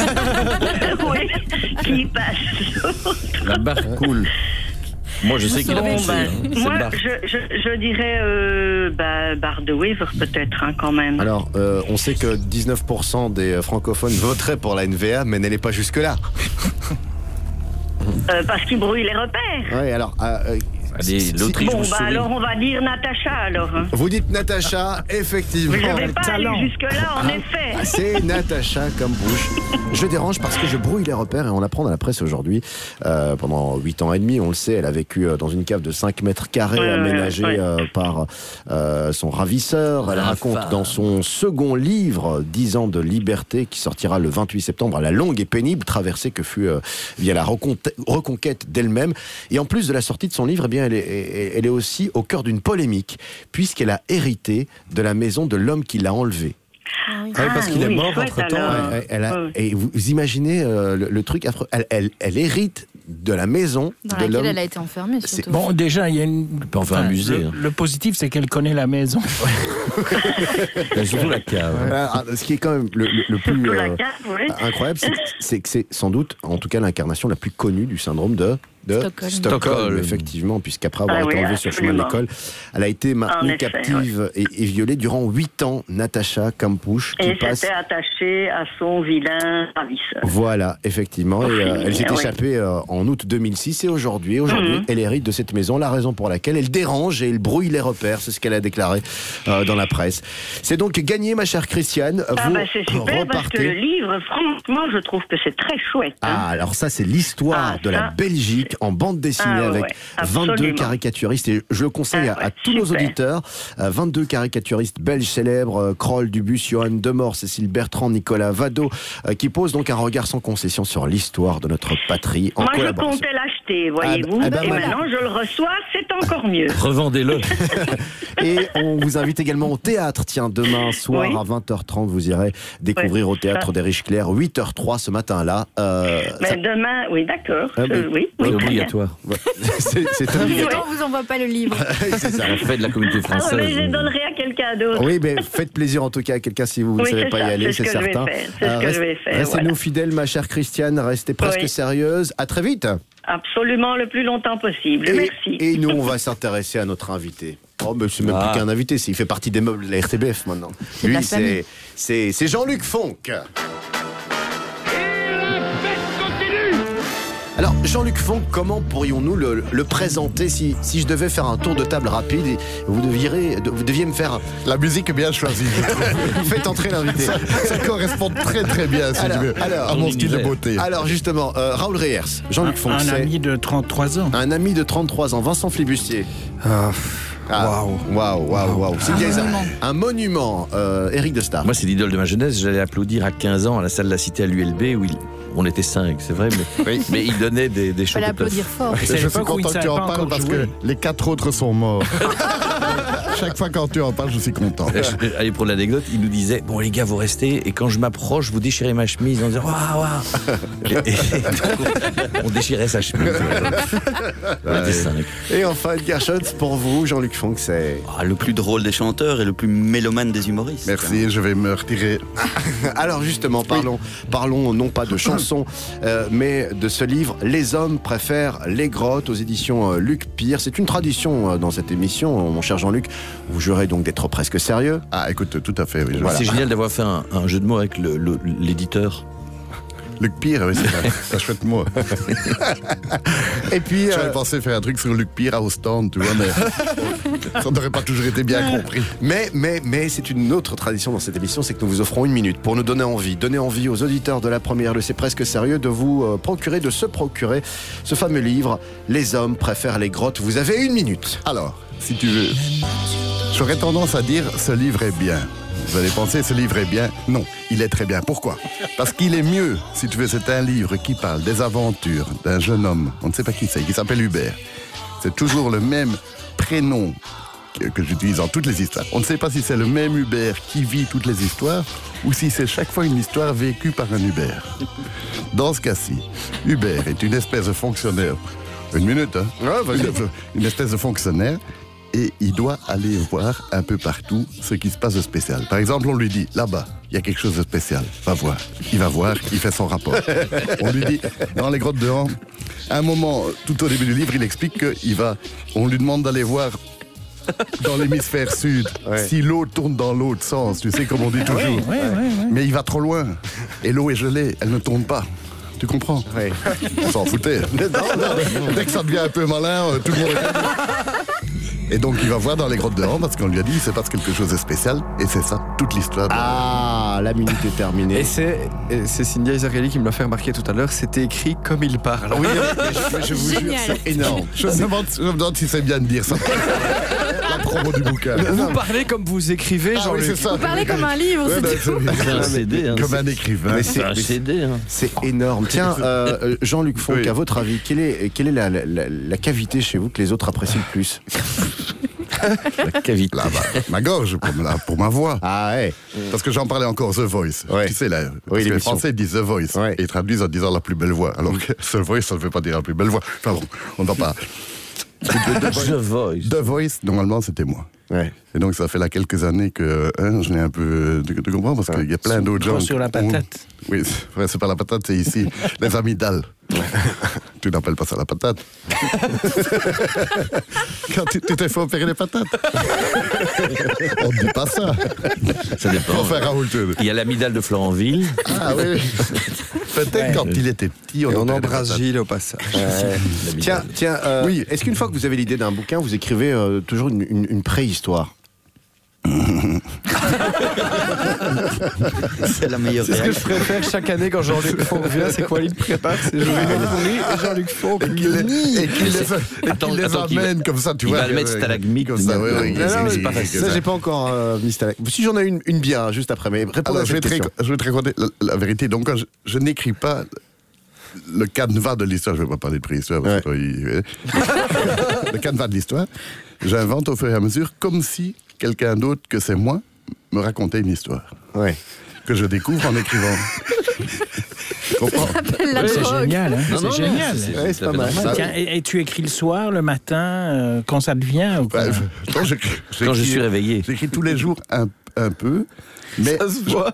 oui, qui passe. La barque coule. Moi, je sais qu'il a poussé. Moi, je dirais Bart de Wever, peut-être, quand même. Alors, on sait que 19% des francophones voteraient pour la NVA, mais n'allez pas jusque-là. Parce qu'il brouille les repères. Oui, alors... alors on va dire Natacha alors. Vous dites Natacha, effectivement. Mais je ne vais pas aller jusque-là, en effet. C'est Natacha Kampusch. Je dérange parce que je brouille les repères et on apprend dans la presse aujourd'hui. Pendant 8 ans et demi, on le sait, elle a vécu dans une cave de 5 mètres carrés aménagée par son ravisseur. Elle raconte dans son second livre, 10 ans de liberté, qui sortira le 28 septembre, la longue et pénible traversée que fut via la reconquête d'elle-même. Et en plus de la sortie de son livre, eh bien, elle est aussi au cœur d'une polémique, puisqu'elle a hérité de la maison de l'homme qui l'a enlevée. Parce qu'il est mort entre-temps. Et vous imaginez le truc affreux. Elle hérite de la maison dans de laquelle l'homme. Elle a été enfermée. Surtout. Bon, déjà, il y a une. Un musée. Le positif, c'est qu'elle connaît la maison. Surtout la cave. Ce qui est quand même le plus incroyable, c'est que c'est sans doute, en tout cas, l'incarnation la plus connue du syndrome de Stockholm, effectivement, puisqu'après avoir été enlevée sur le chemin de l'école, elle a été maintenue captive et violée durant 8 ans, Natacha Kampusch. Et s'était attachée à son vilain ravisseur. Voilà, effectivement. Et elle s'est échappée en août 2006 et aujourd'hui, elle hérite de cette maison, la raison pour laquelle elle dérange et elle brouille les repères, c'est ce qu'elle a déclaré dans la presse. C'est donc gagné, ma chère Christiane. C'est super parce que le livre, franchement, je trouve que c'est très chouette. Alors ça, c'est l'histoire de la Belgique en bande dessinée avec 22 caricaturistes, et je le conseille à tous nos auditeurs, 22 caricaturistes belges célèbres, Kroll, Dubus, Johan Demort, Cécile Bertrand, Nicolas Vado, qui posent donc un regard sans concession sur l'histoire de notre patrie en collaboration. Je comptais l'acheter acheté, voyez-vous. Et maintenant, je le reçois, c'est encore mieux. Revendez-le. Et on vous invite également au théâtre. Tiens, demain soir à 20h30, vous irez découvrir au théâtre des Riches Clairs, 8h03 ce matin-là. Mais demain, oui, d'accord. Oui, c'est obligatoire. C'est obligatoire. On vous envoie pas le livre. C'est ça. On fait de la communauté française. Alors, mais je donnerai à quelqu'un d'autre. Oui, mais faites plaisir en tout cas à quelqu'un si vous ne savez pas y aller, c'est certain. C'est ce que je vais faire. Restez-nous fidèles, ma chère Christiane, restez presque sérieuse. À très vite. Absolument, le plus longtemps possible. Merci. Et nous, on va s'intéresser à notre invité. Oh, mais c'est même plus qu'un invité, il fait partie des meubles de la RTBF maintenant. Lui, c'est Jean-Luc Fonck. Alors, Jean-Luc Fonck, comment pourrions-nous le présenter si je devais faire un tour de table rapide et vous deviez me faire... La musique est bien choisie. Faites entrer l'invité. Ça correspond très très bien, si tu veux, à mon style de beauté. Alors, justement, Raoul Reyers, Jean-Luc Fonck. Un ami de 33 ans. Un ami de 33 ans, Vincent Flibustier. Waouh. C'est un monument. Éric de Star. Moi, c'est l'idole de ma jeunesse. J'allais applaudir à 15 ans à la salle de la Cité à l'ULB où on était 5, c'est vrai, mais il donnait des choses. Il fallait applaudir fort. Je suis content que tu en parles parce que les 4 autres sont morts. Chaque fois quand tu en parles, je suis content. Allez, pour l'anecdote, il nous disait, bon les gars, vous restez, et quand je m'approche, vous déchirez ma chemise. On disait, waouh. On déchirait sa chemise. On était 5. Et enfin, Edgar Schultz, pour vous, Jean-Luc Fonck, c'est... le plus drôle des chanteurs et le plus mélomane des humoristes. Merci, je vais me retirer. Alors justement, parlons non pas de chansons, mais de ce livre, Les hommes préfèrent les grottes, aux éditions Luc Pire. C'est une tradition dans cette émission, mon cher Jean-Luc. Vous jurez donc d'être presque sérieux. Ah, écoute, tout à fait. Oui, C'est génial d'avoir fait un jeu de mots avec l'éditeur. Luc Pire, oui, c'est un chouette mot. Et puis, j'avais pensé faire un truc sur Luc Pire à Ostende, tu vois, mais ça n'aurait pas toujours été bien compris. Mais c'est une autre tradition dans cette émission, c'est que nous vous offrons 1 minute pour nous donner envie aux auditeurs de la première, le C'est presque sérieux, de se procurer ce fameux livre, Les hommes préfèrent les grottes. Vous avez 1 minute. Alors, si tu veux, j'aurais tendance à dire ce livre est bien. Vous allez penser, ce livre est bien. Non, il est très bien. Pourquoi ? Parce qu'il est mieux, si tu veux, c'est un livre qui parle des aventures d'un jeune homme, on ne sait pas qui c'est, qui s'appelle Hubert. C'est toujours le même prénom que j'utilise dans toutes les histoires. On ne sait pas si c'est le même Hubert qui vit toutes les histoires ou si c'est chaque fois une histoire vécue par un Hubert. Dans ce cas-ci, Hubert est une espèce de fonctionnaire. 1 minute, hein ? Une espèce de fonctionnaire. Et il doit aller voir un peu partout ce qui se passe de spécial. Par exemple, on lui dit, là-bas, il y a quelque chose de spécial. Va voir. Il va voir, il fait son rapport. On lui dit, dans les grottes de Han, à un moment, tout au début du livre, il explique on lui demande d'aller voir dans l'hémisphère sud, si l'eau tourne dans l'autre sens, tu sais comme on dit toujours. Mais il va trop loin. Et l'eau est gelée, elle ne tourne pas. Tu comprends ? Oui. On s'en foutait. Non. Dès que ça devient un peu malin, tout le monde est... Et donc il va voir dans les grottes de Han parce qu'on lui a dit il se passe quelque chose de spécial et c'est ça toute l'histoire. La minute est terminée. Et c'est Cynthia Isarelli qui me l'a fait remarquer tout à l'heure, c'était écrit comme il parle. Oui, mais je vous jure, c'est énorme. Je me demande si c'est bien de dire ça. La promo du bouquin. Vous parlez comme vous écrivez, Jean-Luc. Oui, c'est ça. Vous parlez comme un livre, c'est tout. C'est un CD. Comme un écrivain. Mais c'est un CD. C'est énorme. Tiens, Jean-Luc Fonck, à votre avis, quelle est la cavité chez vous que les autres apprécient le plus ? La cavité. Ma gorge, pour ma voix. Ah ouais. Parce que j'en parlais encore, The Voice. Ouais. Tu sais, parce que les Français disent The Voice. Ouais. Et ils traduisent en disant la plus belle voix. Alors que The Voice, ça ne veut pas dire la plus belle voix. Enfin bon, on ne va pas... The Voice, normalement, c'était moi. Ouais. Et donc, ça fait là quelques années que je n'ai un peu... Tu comprends ? Parce qu'il y a plein d'autres gens... Sur la patate. Oui, c'est pas la patate, c'est ici. Les amygdales. Tu n'appelles pas ça la patate. Quand tu t'es fait opérer les patates. On ne dit pas ça. Ça dépend. Enfin, Raoul, il y a l'amygdale de Florenville. Ah oui. Peut-être quand il était petit, on embrasse Gilles au passage. Tiens, oui. Est-ce qu'une fois que vous avez l'idée d'un bouquin, vous écrivez toujours une préhistoire ? C'est la meilleure. C'est ce que je préfère chaque année quand Jean-Luc Fonck vient, c'est quoi il prépare, c'est Joël Pourri et Jean-Luc Fonck et qu'il les amène comme ça, tu vois. Il va le mettre stalagmite comme ça. C'est pas facile. Ça, j'ai pas encore mis stalagmite. Si j'en ai une bien juste après, mais répondez à cette question. Je vais te raconter la vérité. Donc, quand je n'écris pas le canevas de l'histoire, je ne vais pas parler de préhistoire, parce que le canevas de l'histoire, j'invente au fur et à mesure comme si quelqu'un d'autre que c'est moi me racontait une histoire. Ouais. Que je découvre en écrivant. C'est génial, hein. C'est génial. C'est pas mal. Tiens, et tu écris le soir, le matin, quand ça te vient ou quoi? Quand je suis réveillé. J'écris tous les jours un peu. Mais ça se voit.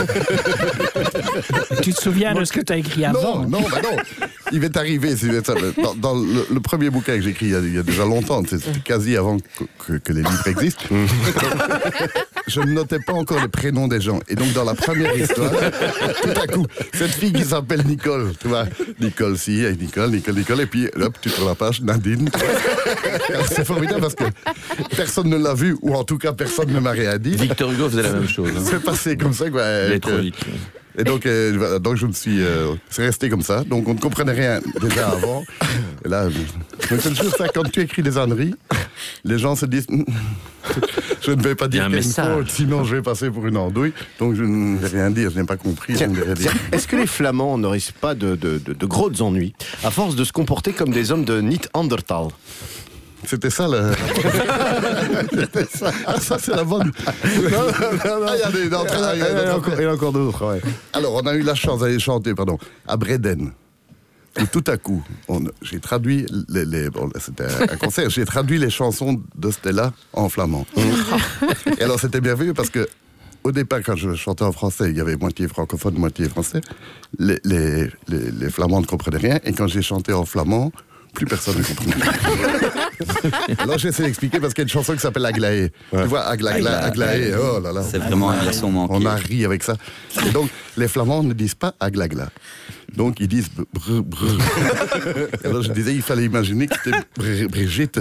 Tu te souviens de ce que tu as écrit avant? Non. Il m'est arrivé, dans le premier bouquin que j'ai écrit il y a déjà longtemps, c'est quasi avant que les livres existent, je ne notais pas encore les prénoms des gens. Et donc dans la première histoire, tout à coup, cette fille qui s'appelle Nicole, tu vois, Nicole, Nicole, et puis hop, tu tournes la page, Nadine. Alors, c'est formidable parce que personne ne l'a vu, ou en tout cas personne ne m'a rien dit. Victor Hugo faisait la même chose. C'est passé comme ça, quoi. Et donc je me suis... c'est resté comme ça. Donc on ne comprenait rien déjà avant. Et là, c'est toujours ça, quand tu écris des âneries, les gens se disent... je ne vais pas dire qu'il y a une faute, sinon je vais passer pour une andouille. Donc je ne vais rien dire, je n'ai pas compris. Est-ce que les Flamands ne risquent pas de gros ennuis à force de se comporter comme des hommes de Neandertal? C'était ça, le... C'était ça. Ah, ça, c'est la bonne... Il y a encore d'autres, ouais. Alors, on a eu la chance d'aller chanter, à Bredden. Et tout à coup, j'ai traduit c'était un concert, j'ai traduit les chansons de Stella en flamand. Et alors, c'était merveilleux parce que, au départ, quand je chantais en français, il y avait moitié francophone, moitié français. Les Flamands ne comprenaient rien. Et quand j'ai chanté en flamand, plus personne ne comprenait. Alors j'essaie d'expliquer parce qu'il y a une chanson qui s'appelle Aglaé. Ouais. Tu vois, Aglaé, oh là là. C'est vraiment un glaçon manqué. On a ri avec ça. Et donc, les Flamands ne disent pas Aglagla. Donc, ils disent brr, brr. Alors je disais, il fallait imaginer que c'était Brigitte.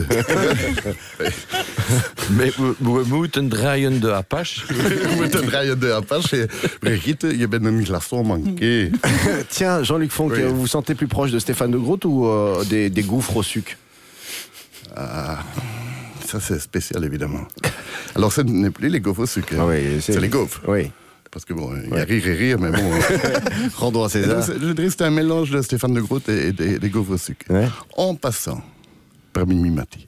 Mais we moeten draaien de Apache. We moeten draaien de Apache. Et Brigitte, je bent een glaçon manqué. Tiens, Jean-Luc Fonck, oui. Vous vous sentez plus proche de Stéphane de Groot ou des gouffres au sucre? Ça c'est spécial évidemment. Alors ce n'est plus les gaufres au sucre, oui, c'est les gaufres. Oui. Parce que bon, il y a rire et rire, mais bon. Rendons à César. Donc, je dirais que c'est un mélange de Stéphane de Groot et des gaufres au sucre. Ouais. En passant par Mimi Mati.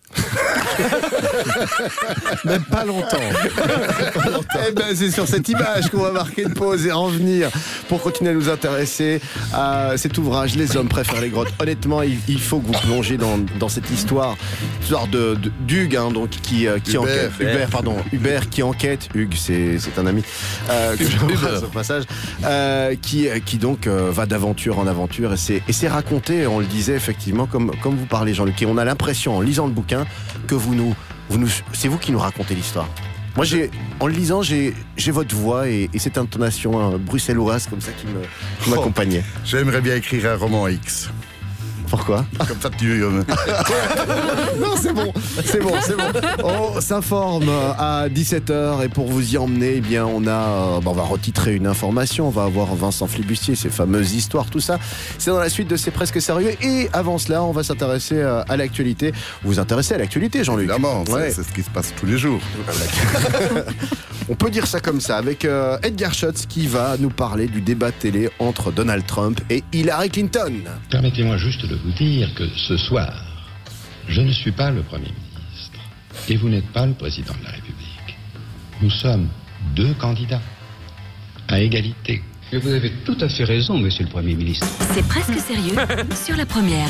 Même pas longtemps. Eh ben, c'est sur cette image qu'on va marquer une pause et en venir pour continuer à nous intéresser à cet ouvrage Les hommes préfèrent les grottes. Honnêtement, il faut que vous plongiez dans cette histoire d'Hugues, hein, donc qui enquête. Hubert qui enquête. Hugues, c'est un ami que je remercie au passage, qui donc va d'aventure en aventure et c'est raconté. On le disait effectivement comme vous parlez, Jean-Luc. Et on a l'impression en lisant le bouquin que c'est vous qui nous racontez l'histoire. Moi, en le lisant, j'ai votre voix et cette intonation bruxelloise comme ça qui m'accompagnait. J'aimerais bien écrire un roman X. Pourquoi? Comme ça, tu... Non, c'est bon. On s'informe à 17h et pour vous y emmener, eh bien, on va retitrer une information. On va avoir Vincent Flibustier, ses fameuses histoires, tout ça. C'est dans la suite de C'est presque sérieux. Et avant cela, on va s'intéresser à l'actualité. Vous vous intéressez à l'actualité, Jean-Luc? Évidemment, c'est ce qui se passe tous les jours. On peut dire ça comme ça, avec Edgar Schutz qui va nous parler du débat télé entre Donald Trump et Hillary Clinton. Permettez-moi juste de vous dire que ce soir, je ne suis pas le Premier ministre et vous n'êtes pas le Président de la République. Nous sommes deux candidats à égalité. Et vous avez tout à fait raison, Monsieur le Premier ministre. C'est presque sérieux sur la première.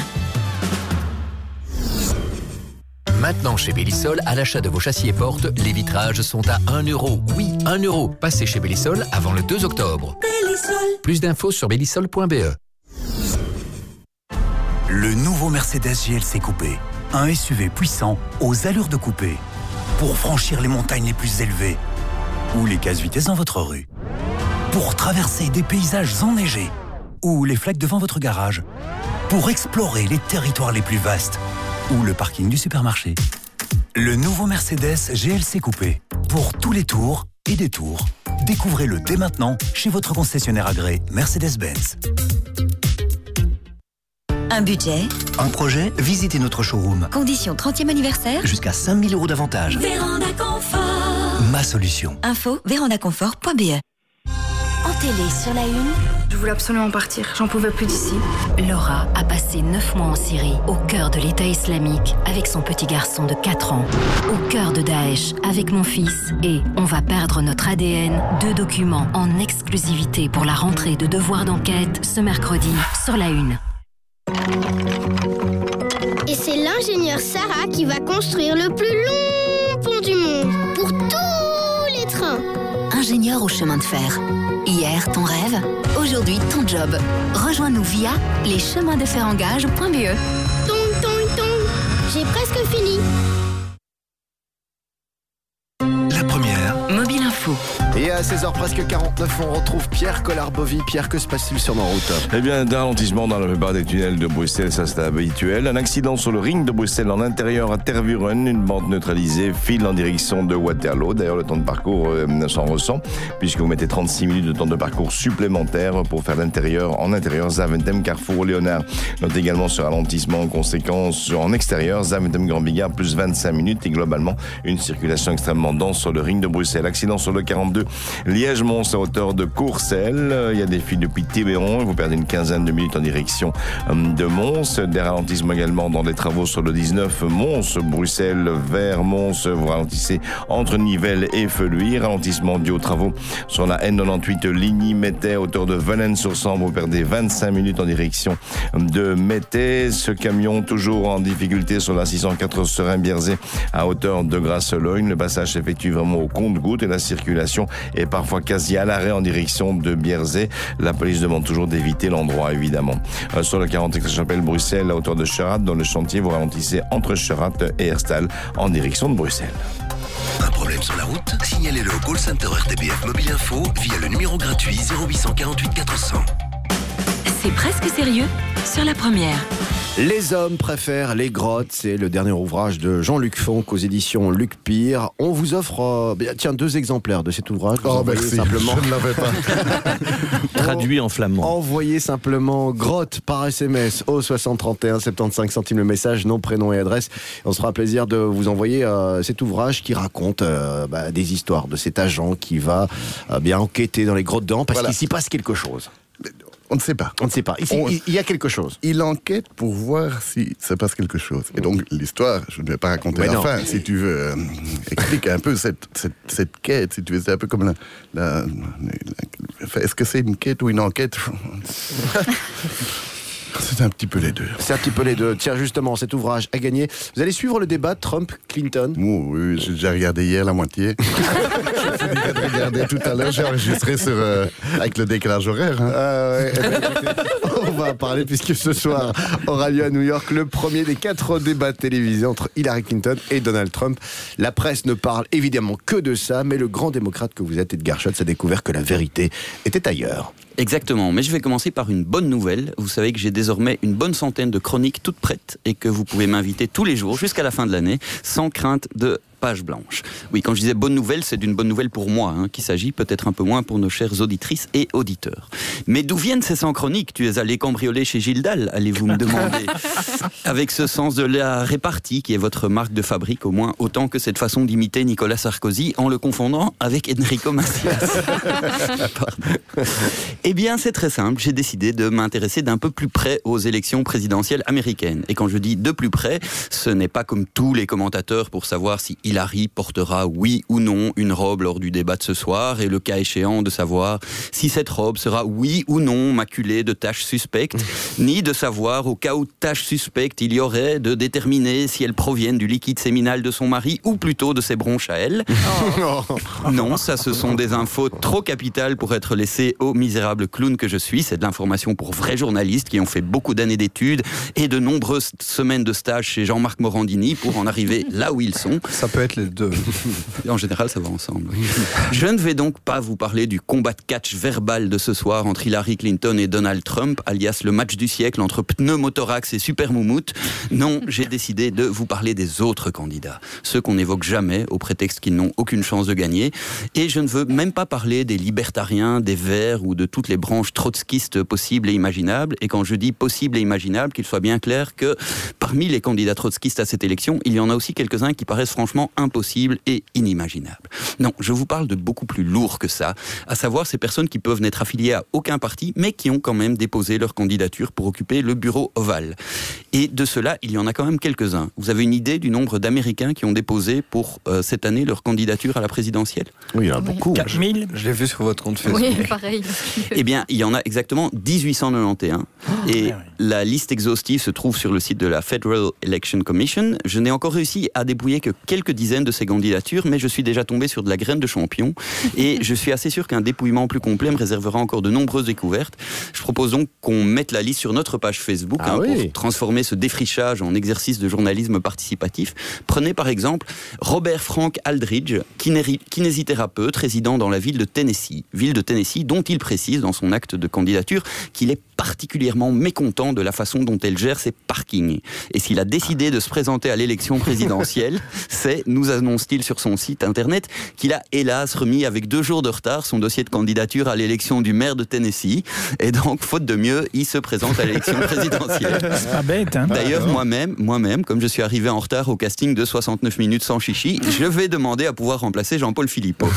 Maintenant chez Bellisol, à l'achat de vos châssis et portes, les vitrages sont à 1 €. Oui, 1 €. Passez chez Bellisol avant le 2 octobre. Bellisol. Plus d'infos sur bellisol.be. Le nouveau Mercedes GLC Coupé. Un SUV puissant aux allures de coupé. Pour franchir les montagnes les plus élevées. Ou les casse-vitesses dans votre rue. Pour traverser des paysages enneigés. Ou les flaques devant votre garage. Pour explorer les territoires les plus vastes. Ou le parking du supermarché. Le nouveau Mercedes GLC Coupé. Pour tous les tours et détours. Découvrez-le dès maintenant chez votre concessionnaire agréé Mercedes-Benz. Un budget. Un projet, visitez notre showroom. Condition 30e anniversaire. Jusqu'à 5 000 € d'avantage. Véranda Confort. Ma solution. Info vérandaconfort.be. En télé sur la une. Je voulais absolument partir, j'en pouvais plus d'ici. Laura a passé 9 mois en Syrie, au cœur de l'État islamique, avec son petit garçon de 4 ans. Au cœur de Daesh, avec mon fils. Et on va perdre notre ADN, 2 documents en exclusivité pour la rentrée de Devoir d'enquête ce mercredi sur la Une. Et c'est l'ingénieure Sarah qui va construire le plus long pont du monde pour tous les trains. Ingénieur au chemin de fer. Hier, ton rêve. Aujourd'hui, ton job. Rejoins-nous via lescheminsdeferengage.be. Tong, tong, tong. J'ai presque fini. La première. Mobile Info. Et à 16h presque 49, on retrouve Pierre Collard-Bovy. Pierre, que se passe-t-il sur nos routes ? Eh bien, d'un ralentissement dans la plupart des tunnels de Bruxelles, ça c'est habituel. Un accident sur le ring de Bruxelles en intérieur à Tervuren. Une bande neutralisée file en direction de Waterloo. D'ailleurs, le temps de parcours s'en ressent, puisque vous mettez 36 minutes de temps de parcours supplémentaire pour faire l'intérieur en intérieur Zaventem, Carrefour, Léonard. Notez également ce ralentissement en conséquence en extérieur Zaventem, Grand Bigard, plus 25 minutes et globalement une circulation extrêmement dense sur le ring de Bruxelles. Accident sur le 42 Liège-Mons à hauteur de Courcelles. Il y a des files depuis Tébéron. Vous perdez une quinzaine de minutes en direction de Mons. Des ralentissements également dans les travaux sur le 19 Mons, Bruxelles vers Mons. Vous ralentissez entre Nivelles et Feluy. Ralentissement dû aux travaux sur la N98 Ligny-Métais à hauteur de Velaines-sur-Sambre. Vous perdez 25 minutes en direction de Métais. Ce camion toujours en difficulté sur la 604 Serein-Bierzet à hauteur de Grasse-Logne. Le passage s'effectue vraiment au compte-gouttes et la circulation est parfois quasi à l'arrêt en direction de Bierzet. La police demande toujours d'éviter l'endroit, évidemment. Sur le 40 Aix-la-Chapelle-Bruxelles, à hauteur de Cheratte, dans le chantier, vous ralentissez entre Cheratte et Herstal en direction de Bruxelles. Un problème sur la route? Signalez-le au call center RTBF Mobile Info via le numéro gratuit 0848 400. C'est presque sérieux sur la première. Les hommes préfèrent les grottes, c'est le dernier ouvrage de Jean-Luc Fonck aux éditions Luc Pire. On vous offre 2 exemplaires de cet ouvrage. Oh merci, simplement... je ne l'avais pas. Traduit en flamand. Envoyez simplement grotte par SMS au 6031, 75 centimes le message, nom, prénom et adresse. On se fera plaisir de vous envoyer cet ouvrage qui raconte des histoires de cet agent qui va bien enquêter dans les grottes d'An parce qu'il s'y passe quelque chose. On ne sait pas. On ne sait pas. Il y a quelque chose. Il enquête pour voir si ça passe quelque chose. Et donc, l'histoire, je ne vais pas raconter la fin, si tu veux. Explique un peu cette quête, si tu veux. C'est un peu comme est-ce que c'est une quête ou une enquête? C'est un petit peu les deux. C'est un petit peu les deux. Tiens, justement, cet ouvrage a gagné. Vous allez suivre le débat Trump-Clinton? Oui, j'ai déjà regardé hier la moitié. Je vais de regarder tout à l'heure. J'ai enregistré avec le décalage horaire. On va en parler puisque ce soir aura lieu à New York le premier des 4 débats télévisés entre Hillary Clinton et Donald Trump. La presse ne parle évidemment que de ça, mais le grand démocrate que vous êtes, Edgar Schultz, a découvert que la vérité était ailleurs. Exactement, mais je vais commencer par une bonne nouvelle. Vous savez que j'ai désormais une bonne centaine de chroniques toutes prêtes et que vous pouvez m'inviter tous les jours jusqu'à la fin de l'année sans crainte de page blanche. Oui, quand je disais bonne nouvelle, c'est d'une bonne nouvelle pour moi, qu'il s'agit, peut-être un peu moins pour nos chères auditrices et auditeurs. Mais d'où viennent ces 100 chroniques? Tu es allé cambrioler chez Gilles Dalle, allez-vous me demander. Avec ce sens de la répartie qui est votre marque de fabrique, au moins autant que cette façon d'imiter Nicolas Sarkozy en le confondant avec Enrico Macias. Eh bien, c'est très simple, j'ai décidé de m'intéresser d'un peu plus près aux élections présidentielles américaines. Et quand je dis de plus près, ce n'est pas comme tous les commentateurs pour savoir si Hillary portera oui ou non une robe lors du débat de ce soir, et le cas échéant de savoir si cette robe sera oui ou non maculée de taches suspectes, ni de savoir au cas où taches suspectes il y aurait de déterminer si elles proviennent du liquide séminal de son mari ou plutôt de ses bronches à elle. Non, ça ce sont des infos trop capitales pour être laissées au misérable clown que je suis. C'est de l'information pour vrais journalistes qui ont fait beaucoup d'années d'études et de nombreuses semaines de stage chez Jean-Marc Morandini pour en arriver là où ils sont. Ça peut être les deux. En général, ça va ensemble. Je ne vais donc pas vous parler du combat de catch verbal de ce soir entre Hillary Clinton et Donald Trump, alias le match du siècle entre pneumothorax et super moumoute. Non, j'ai décidé de vous parler des autres candidats, ceux qu'on n'évoque jamais au prétexte qu'ils n'ont aucune chance de gagner. Et je ne veux même pas parler des libertariens, des Verts ou de toutes les branches trotskistes possibles et imaginables. Et quand je dis possibles et imaginables, qu'il soit bien clair que parmi les candidats trotskistes à cette élection, il y en a aussi quelques-uns qui paraissent franchement absolument impossible et inimaginable. Non, je vous parle de beaucoup plus lourd que ça, à savoir ces personnes qui peuvent n'être affiliées à aucun parti, mais qui ont quand même déposé leur candidature pour occuper le bureau ovale. Et de cela, il y en a quand même quelques-uns. Vous avez une idée du nombre d'Américains qui ont déposé pour cette année leur candidature à la présidentielle ? Oui, il y en a beaucoup. 4000 ? Je l'ai vu sur votre compte Facebook. Oui, pareil. Eh bien, il y en a exactement 1891. Et la liste exhaustive se trouve sur le site de la Federal Election Commission. Je n'ai encore réussi à débrouiller que quelques dizaines de ces candidatures, mais je suis déjà tombé sur de la graine de champion. Et je suis assez sûr qu'un dépouillement plus complet me réservera encore de nombreuses découvertes. Je propose donc qu'on mette la liste sur notre page Facebook pour transformer ce défrichage en exercice de journalisme participatif. Prenez par exemple Robert Frank Aldridge, kinésithérapeute résident dans la ville de Tennessee, dont il précise dans son acte de candidature qu'il est particulièrement mécontent de la façon dont elle gère ses parkings. Et s'il a décidé de se présenter à l'élection présidentielle, c'est, nous annonce-t-il sur son site internet, qu'il a hélas remis avec 2 jours de retard son dossier de candidature à l'élection du maire de Tennessee. Et donc, faute de mieux, il se présente à l'élection présidentielle. C'est pas bête, hein. D'ailleurs, moi-même, comme je suis arrivé en retard au casting de 69 minutes sans chichi, je vais demander à pouvoir remplacer Jean-Paul Philippot.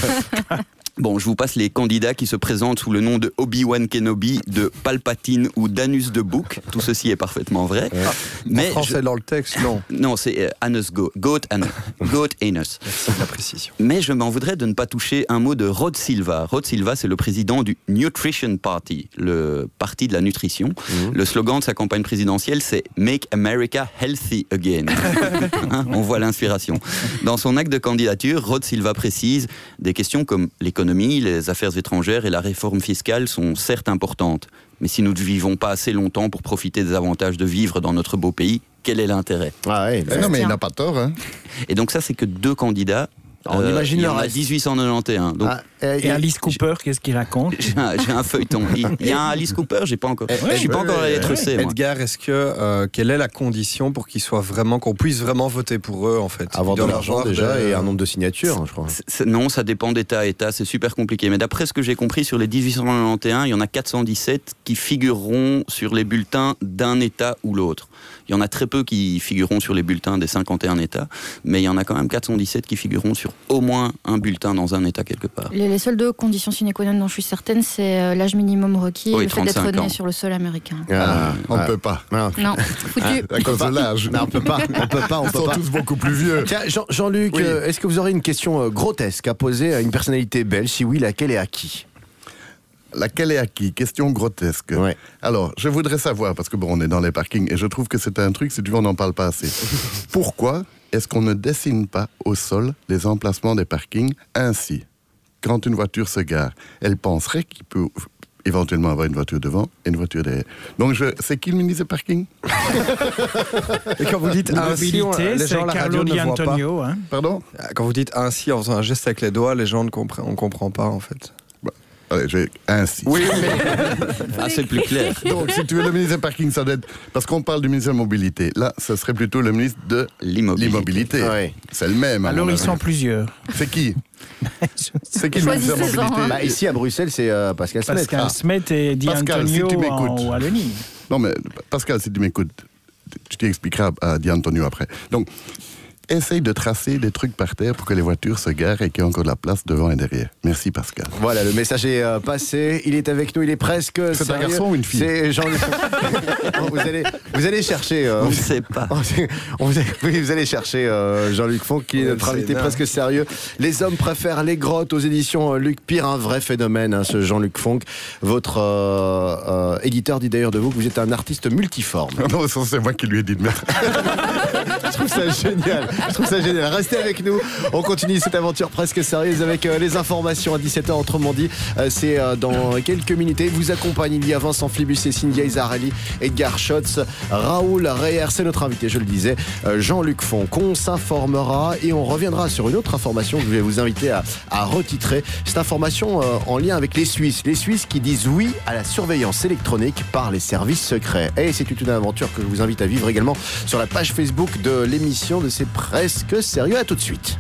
Bon, je vous passe les candidats qui se présentent sous le nom de Obi-Wan Kenobi, de Palpatine ou d'Anus de Bouc. Tout ceci est parfaitement vrai. Mais en français, dans le texte, non. Non, c'est Anus Goat Anus. Merci de la précision. Mais je m'en voudrais de ne pas toucher un mot de Rod Silva. Rod Silva, c'est le président du Nutrition Party, le parti de la nutrition. Le slogan de sa campagne présidentielle, c'est « Make America Healthy Again ». On voit l'inspiration. Dans son acte de candidature, Rod Silva précise des questions comme l'économie, les affaires étrangères et la réforme fiscale sont certes importantes. Mais si nous ne vivons pas assez longtemps pour profiter des avantages de vivre dans notre beau pays, quel est l'intérêt ? Non, mais il n'a pas tort. Hein. Et donc ça, c'est que 2 candidats. On imagine il y en a 1891. Donc, et Alice Cooper, qu'est-ce qu'il raconte ? J'ai un feuilleton. Il y a un Alice Cooper, je suis pas encore à la lettre C. Moi. Non. Est-ce que quelle est la condition pour qu'on puisse vraiment voter pour eux en fait ? Avoir de l'argent déjà et un nombre de signatures, je crois. Non, ça dépend d'État à État, c'est super compliqué. Mais d'après ce que j'ai compris, sur les 1891, il y en a 417 qui figureront sur les bulletins d'un État ou l'autre. Il y en a très peu qui figureront sur les bulletins des 51 États, mais il y en a quand même 417 qui figureront sur au moins un bulletin dans un État quelque part. Les seules 2 conditions sine qua non dont je suis certaine, c'est l'âge minimum requis et le fait d'être né sur le sol américain. On ne peut pas. Non, foutu. À cause de l'âge. Non, on peut pas. Ils sont tous beaucoup plus vieux. Tiens, Jean-Luc, est-ce que vous aurez une question grotesque à poser à une personnalité belge ? Si oui, laquelle et à qui ? Laquelle est à qui ? Question grotesque. Ouais. Alors, je voudrais savoir, parce que on est dans les parkings, et je trouve que c'est un truc, si tu veux, on n'en parle pas assez. Pourquoi est-ce qu'on ne dessine pas au sol les emplacements des parkings ainsi ? Quand une voiture se gare, elle penserait qu'il peut éventuellement avoir une voiture devant et une voiture derrière. Donc, c'est qui le ministre des parkings ? Et quand vous dites ainsi, les gens à la radio ne voient pas. Hein. Pardon ? Quand vous dites ainsi en faisant un geste avec les doigts, les gens on comprend pas en fait. Allez, je vais ainsi. Oui, mais... c'est plus clair. Donc, si tu veux, le ministre des parkings, ça doit être... Parce qu'on parle du ministre de la Mobilité. Là, ce serait plutôt le ministre de l'Immobilité. Ouais. C'est le même. Alors, ils sont plusieurs. C'est qui ? C'est qui le ministre de la Mobilité ? Ici, à Bruxelles, c'est Pascal Smet. Pascal Smet et Di Antonio en Wallonie. Non, mais Pascal, si tu m'écoutes, je t'expliquerai à Di Antonio après. Donc, essaye de tracer des trucs par terre pour que les voitures se garent et qu'il y ait encore de la place devant et derrière. Merci Pascal. Voilà, le message est passé. Il est avec nous, il est presque C'est un garçon ou une fille ? C'est Jean-Luc. vous allez chercher... on ne sait pas. Vous allez chercher Jean-Luc Fonck, qui est notre invité presque sérieux. Les hommes préfèrent les grottes aux éditions Luc Pire. Un vrai phénomène, hein, ce Jean-Luc Fonck. Votre éditeur dit d'ailleurs de vous que vous êtes un artiste multiforme. Non, c'est moi qui lui ai dit de mettre. Je trouve ça génial. Restez avec nous. On continue cette aventure presque sérieuse avec les informations à 17h autrement dit. C'est dans quelques minutes. Et vous accompagne. Il y a Vincent Flibus et Cynthia Isarelli, Edgar Schotz, Raoul Reher. C'est notre invité, je le disais, Jean-Luc Fonck. On s'informera et on reviendra sur une autre information que je vais vous inviter à retitrer. Cette information en lien avec les Suisses. Les Suisses qui disent oui à la surveillance électronique par les services secrets. Et c'est toute une aventure que je vous invite à vivre également sur la page Facebook de l'émission de C'est presque sérieux. À tout de suite.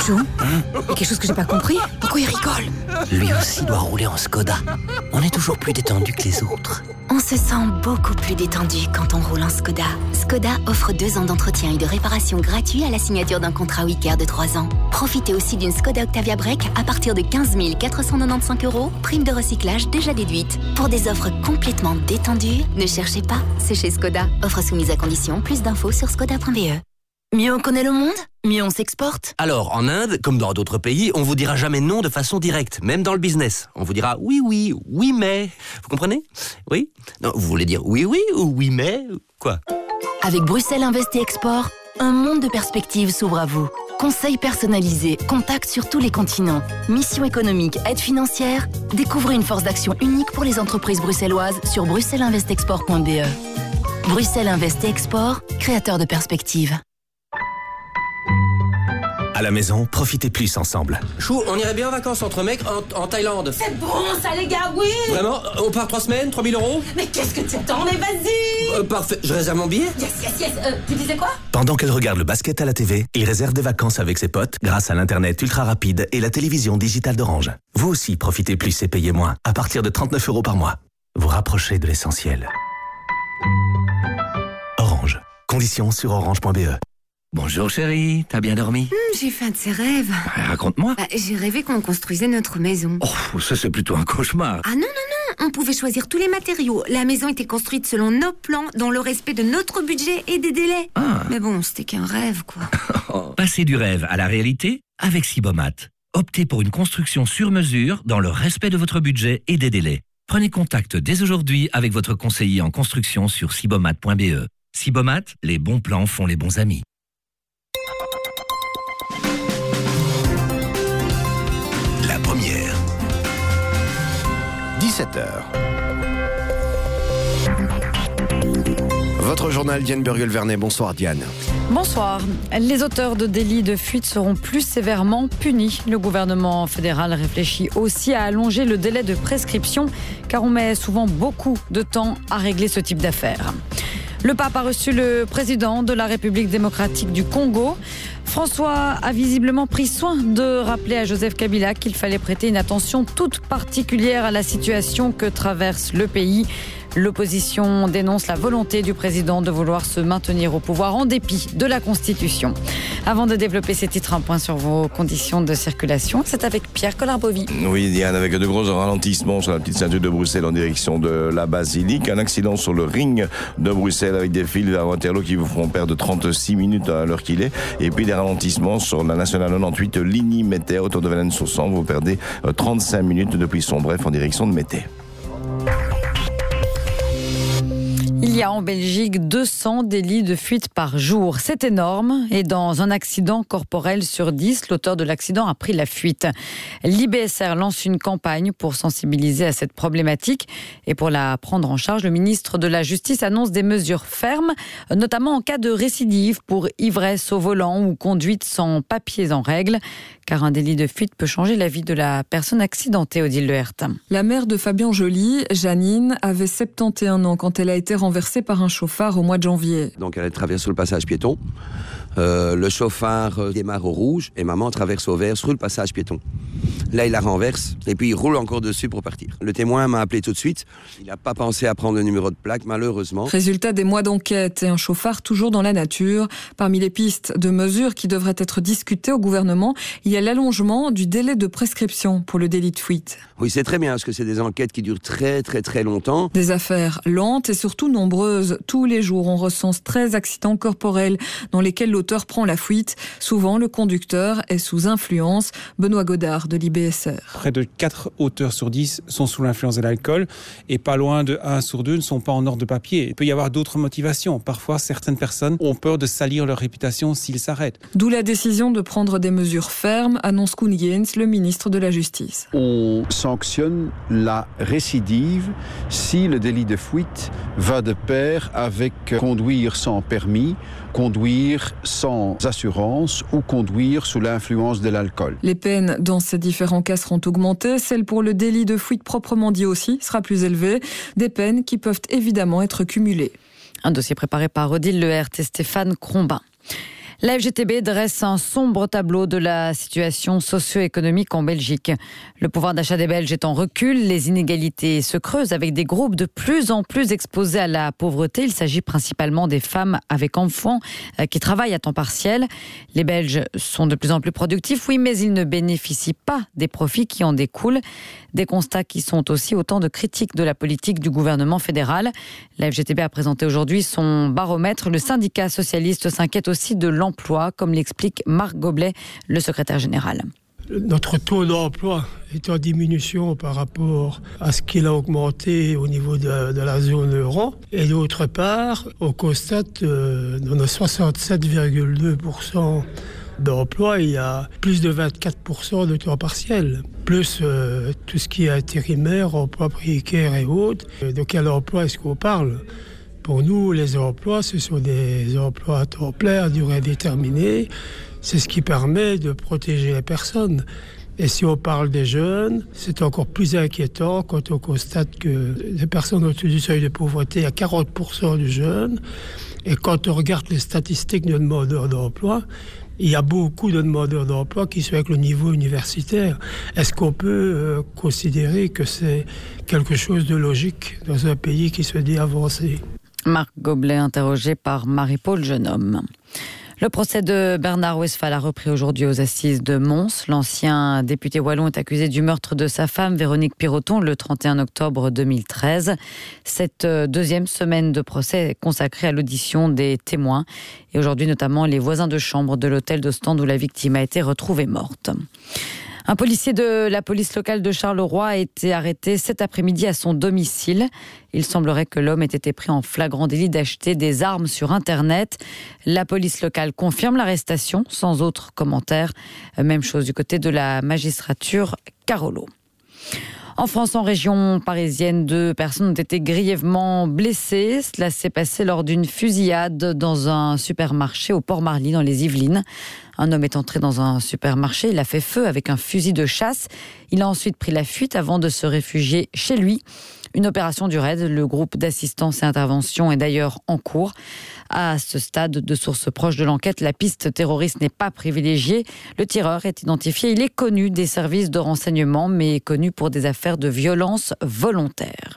Joe, il y a quelque chose que j'ai pas compris. Pourquoi il rigole? Lui aussi doit rouler en Skoda. On est toujours plus détendu que les autres. On se sent beaucoup plus détendu quand on roule en Skoda. Skoda offre 2 ans d'entretien et de réparation gratuits à la signature d'un contrat Wicker de 3 ans. Profitez aussi d'une Skoda Octavia Break à partir de 15 495 €, prime de recyclage déjà déduite. Pour des offres complètement détendues, ne cherchez pas, c'est chez Skoda. Offre soumise à condition, plus d'infos sur skoda.be. Mieux on connaît le monde, mieux on s'exporte. Alors, en Inde, comme dans d'autres pays, on vous dira jamais non de façon directe, même dans le business. On vous dira oui, mais... Vous comprenez? Oui? Non, vous voulez dire oui, ou oui, mais... Quoi? Avec Bruxelles Invest et Export, un monde de perspectives s'ouvre à vous. Conseils personnalisés, contacts sur tous les continents, missions économiques, aides financières. Découvrez une force d'action unique pour les entreprises bruxelloises sur bruxellesinvestexport.be. Bruxelles Invest et Export, créateur de perspectives. À la maison, profitez plus ensemble. Chou, on irait bien en vacances entre mecs en Thaïlande. C'est bon ça les gars, oui. Vraiment? On part 3 semaines, 3 000 €? Mais qu'est-ce que tu attends? Mais vas-y. Parfait, je réserve mon billet? Yes. Tu disais quoi? Pendant qu'elle regarde le basket à la TV, il réserve des vacances avec ses potes grâce à l'internet ultra rapide et la télévision digitale d'Orange. Vous aussi profitez plus et payez moins à partir de 39 € par mois. Vous rapprochez de l'essentiel. Orange. Conditions sur orange.be. Bonjour chérie, t'as bien dormi? J'ai fait un de ces rêves. Raconte-moi. J'ai rêvé qu'on construisait notre maison. Oh, ça c'est plutôt un cauchemar. Ah non, on pouvait choisir tous les matériaux. La maison était construite selon nos plans, dans le respect de notre budget et des délais. Mais bon, c'était qu'un rêve, quoi. Passez du rêve à la réalité avec Sibomat. Optez pour une construction sur mesure dans le respect de votre budget et des délais. Prenez contact dès aujourd'hui avec votre conseiller en construction sur sibomat.be. Sibomat, les bons plans font les bons amis. La première. 17h. Votre journal, Diane Burguel-Vernet. Bonsoir Diane. Bonsoir. Les auteurs de délits de fuite seront plus sévèrement punis. Le gouvernement fédéral réfléchit aussi à allonger le délai de prescription, car on met souvent beaucoup de temps à régler ce type d'affaires. Le pape a reçu le président de la République démocratique du Congo. François a visiblement pris soin de rappeler à Joseph Kabila qu'il fallait prêter une attention toute particulière à la situation que traverse le pays. L'opposition dénonce la volonté du président de vouloir se maintenir au pouvoir en dépit de la Constitution. Avant de développer ces titres, un point sur vos conditions de circulation. C'est avec Pierre Collard-Bovy. Oui, Diane, avec de gros ralentissements sur la petite ceinture de Bruxelles en direction de la Basilique. Un accident sur le ring de Bruxelles avec des fils à Waterloo qui vous feront perdre 36 minutes à l'heure qu'il est. Et puis des ralentissements sur la nationale 98 Ligny-Mété, autour de Valence-sur-Sambre. Vous perdez 35 minutes depuis Sombref en direction de Mété. Il y a en Belgique 200 délits de fuite par jour. C'est énorme. Et dans un accident corporel sur 10, l'auteur de l'accident a pris la fuite. L'IBSR lance une campagne pour sensibiliser à cette problématique. Et pour la prendre en charge, le ministre de la Justice annonce des mesures fermes, notamment en cas de récidive pour ivresse au volant ou conduite sans papiers en règle. Car un délit de fuite peut changer la vie de la personne accidentée, Odile Lehert. La mère de Fabien Joly, Janine, avait 71 ans quand elle a été renversée par un chauffard au mois de janvier. Donc elle traverse le passage piéton. Le chauffard démarre au rouge et maman traverse au vert sur le passage piéton. Là, il la renverse et puis il roule encore dessus pour partir. Le témoin m'a appelé tout de suite. Il n'a pas pensé à prendre le numéro de plaque, malheureusement. Résultat des mois d'enquête et un chauffard toujours dans la nature. Parmi les pistes de mesures qui devraient être discutées au gouvernement, il y a l'allongement du délai de prescription pour le délit de fuite. Oui, c'est très bien parce que c'est des enquêtes qui durent très très très longtemps. Des affaires lentes et surtout nombreuses. Tous les jours, on recense 13 accidents corporels dans lesquels l'auteur prend la fuite. Souvent, le conducteur est sous influence. Benoît Godard de l'IBSR. Près de 4 auteurs sur 10 sont sous l'influence de l'alcool et pas loin de 1 sur 2 ne sont pas en ordre de papier. Il peut y avoir d'autres motivations. Parfois, certaines personnes ont peur de salir leur réputation s'ils s'arrêtent. D'où la décision de prendre des mesures fermes, annonce Koen Geens, le ministre de la Justice. On sanctionne la récidive si le délit de fuite va de pair avec conduire sans permis, conduire sans assurance ou conduire sous l'influence de l'alcool. Les peines dans ces différents cas seront augmentées. Celle pour le délit de fuite proprement dit aussi sera plus élevée. Des peines qui peuvent évidemment être cumulées. Un dossier préparé par Odile Lehert et Stéphane Crombin. La FGTB dresse un sombre tableau de la situation socio-économique en Belgique. Le pouvoir d'achat des Belges est en recul, les inégalités se creusent avec des groupes de plus en plus exposés à la pauvreté. Il s'agit principalement des femmes avec enfants qui travaillent à temps partiel. Les Belges sont de plus en plus productifs, oui, mais ils ne bénéficient pas des profits qui en découlent. Des constats qui sont aussi autant de critiques de la politique du gouvernement fédéral. La FGTB a présenté aujourd'hui son baromètre. Le syndicat socialiste s'inquiète aussi de l'emploi, comme l'explique Marc Goblet, le secrétaire général. Notre taux d'emploi est en diminution par rapport à ce qu'il a augmenté au niveau de la zone euro. Et d'autre part, on constate dans nos 67,2% d'emploi, il y a plus de 24% de temps partiel, plus tout ce qui est intérimaire, emploi précaire et autres. De quel emploi est-ce qu'on parle ? Pour nous, les emplois, ce sont des emplois à temps plein, à durée indéterminée. C'est ce qui permet de protéger les personnes. Et si on parle des jeunes, c'est encore plus inquiétant quand on constate que les personnes au-dessus du seuil de pauvreté, il y a 40% de jeunes. Et quand on regarde les statistiques de demandeurs d'emploi, il y a beaucoup de demandeurs d'emploi qui sont avec le niveau universitaire. Est-ce qu'on peut considérer que c'est quelque chose de logique dans un pays qui se dit avancé ? Marc Goblet, interrogé par Marie-Paul Jeunhomme. Le procès de Bernard Westphal a repris aujourd'hui aux assises de Mons. L'ancien député wallon est accusé du meurtre de sa femme, Véronique Piroton, le 31 octobre 2013. Cette deuxième semaine de procès est consacrée à l'audition des témoins. Et aujourd'hui, notamment, les voisins de chambre de l'hôtel d'Ostende où la victime a été retrouvée morte. Un policier de la police locale de Charleroi a été arrêté cet après-midi à son domicile. Il semblerait que l'homme ait été pris en flagrant délit d'acheter des armes sur Internet. La police locale confirme l'arrestation sans autre commentaire. Même chose du côté de la magistrature Carolo. En France, en région parisienne, 2 personnes ont été grièvement blessées. Cela s'est passé lors d'une fusillade dans un supermarché au Port-Marly, dans les Yvelines. Un homme est entré dans un supermarché, il a fait feu avec un fusil de chasse. Il a ensuite pris la fuite avant de se réfugier chez lui. Une opération du RAID, le groupe d'assistance et intervention, est d'ailleurs en cours. À ce stade, de sources proches de l'enquête, la piste terroriste n'est pas privilégiée. Le tireur est identifié, il est connu des services de renseignement, mais connu pour des affaires de violence volontaire.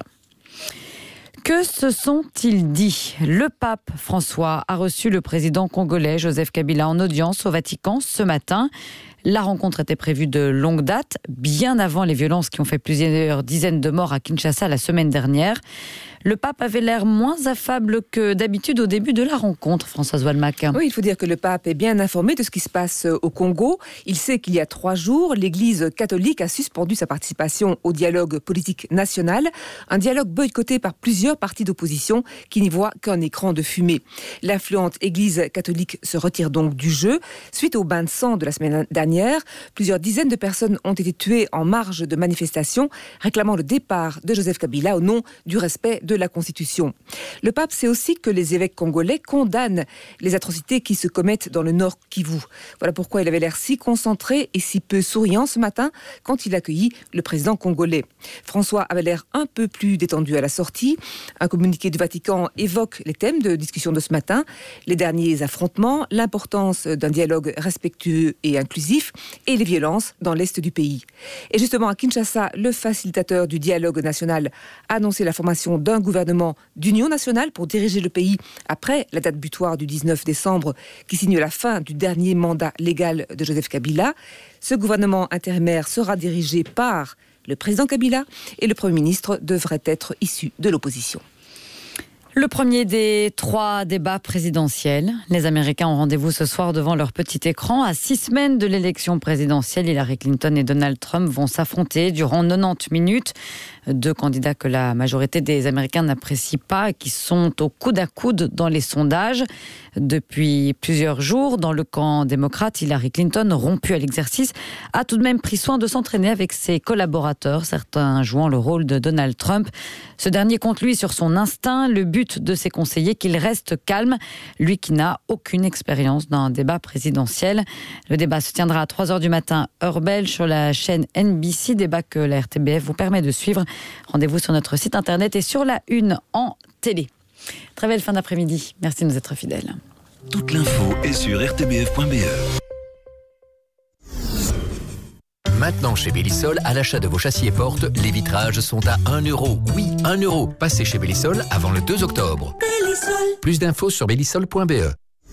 Que se sont-ils dit ? Le pape François a reçu le président congolais Joseph Kabila en audience au Vatican ce matin. La rencontre était prévue de longue date, bien avant les violences qui ont fait plusieurs dizaines de morts à Kinshasa la semaine dernière. Le pape avait l'air moins affable que d'habitude au début de la rencontre, Françoise Walmack. Oui, il faut dire que le pape est bien informé de ce qui se passe au Congo. Il sait qu'il y a 3 jours, l'Église catholique a suspendu sa participation au dialogue politique national, un dialogue boycotté par plusieurs partis d'opposition qui n'y voient qu'un écran de fumée. L'influente Église catholique se retire donc du jeu. Suite au bain de sang de la semaine dernière, plusieurs dizaines de personnes ont été tuées en marge de manifestations réclamant le départ de Joseph Kabila au nom du respect de la Constitution. Le pape sait aussi que les évêques congolais condamnent les atrocités qui se commettent dans le Nord Kivu. Voilà pourquoi il avait l'air si concentré et si peu souriant ce matin quand il accueillit le président congolais. François avait l'air un peu plus détendu à la sortie. Un communiqué du Vatican évoque les thèmes de discussion de ce matin, les derniers affrontements, l'importance d'un dialogue respectueux et inclusif et les violences dans l'est du pays. Et justement à Kinshasa, le facilitateur du dialogue national a annoncé la formation d'un gouvernement d'union nationale pour diriger le pays après la date butoir du 19 décembre qui signe la fin du dernier mandat légal de Joseph Kabila. Ce gouvernement intérimaire sera dirigé par le président Kabila et le Premier ministre devrait être issu de l'opposition. Le premier des 3 débats présidentiels. Les Américains ont rendez-vous ce soir devant leur petit écran. À 6 semaines de l'élection présidentielle, Hillary Clinton et Donald Trump vont s'affronter durant 90 minutes. 2 candidats que la majorité des Américains n'apprécient pas et qui sont au coude à coude dans les sondages. Depuis plusieurs jours, dans le camp démocrate, Hillary Clinton, rompue à l'exercice, a tout de même pris soin de s'entraîner avec ses collaborateurs, certains jouant le rôle de Donald Trump. Ce dernier compte, lui, sur son instinct, le but de ses conseillers qu'il reste calme, lui qui n'a aucune expérience d'un débat présidentiel. Le débat se tiendra à 3h du matin, heure belge, sur la chaîne NBC, débat que la RTBF vous permet de suivre. Rendez-vous sur notre site internet et sur la 1 en télé. Très belle fin d'après-midi. Merci de nous être fidèles. Toute l'info est sur rtbf.be. Maintenant chez Bellisol, à l'achat de vos châssis et portes, les vitrages sont à 1 €. Oui, 1 €. Passez chez Bellisol avant le 2 octobre. Bellisol. Plus d'infos sur bellisol.be.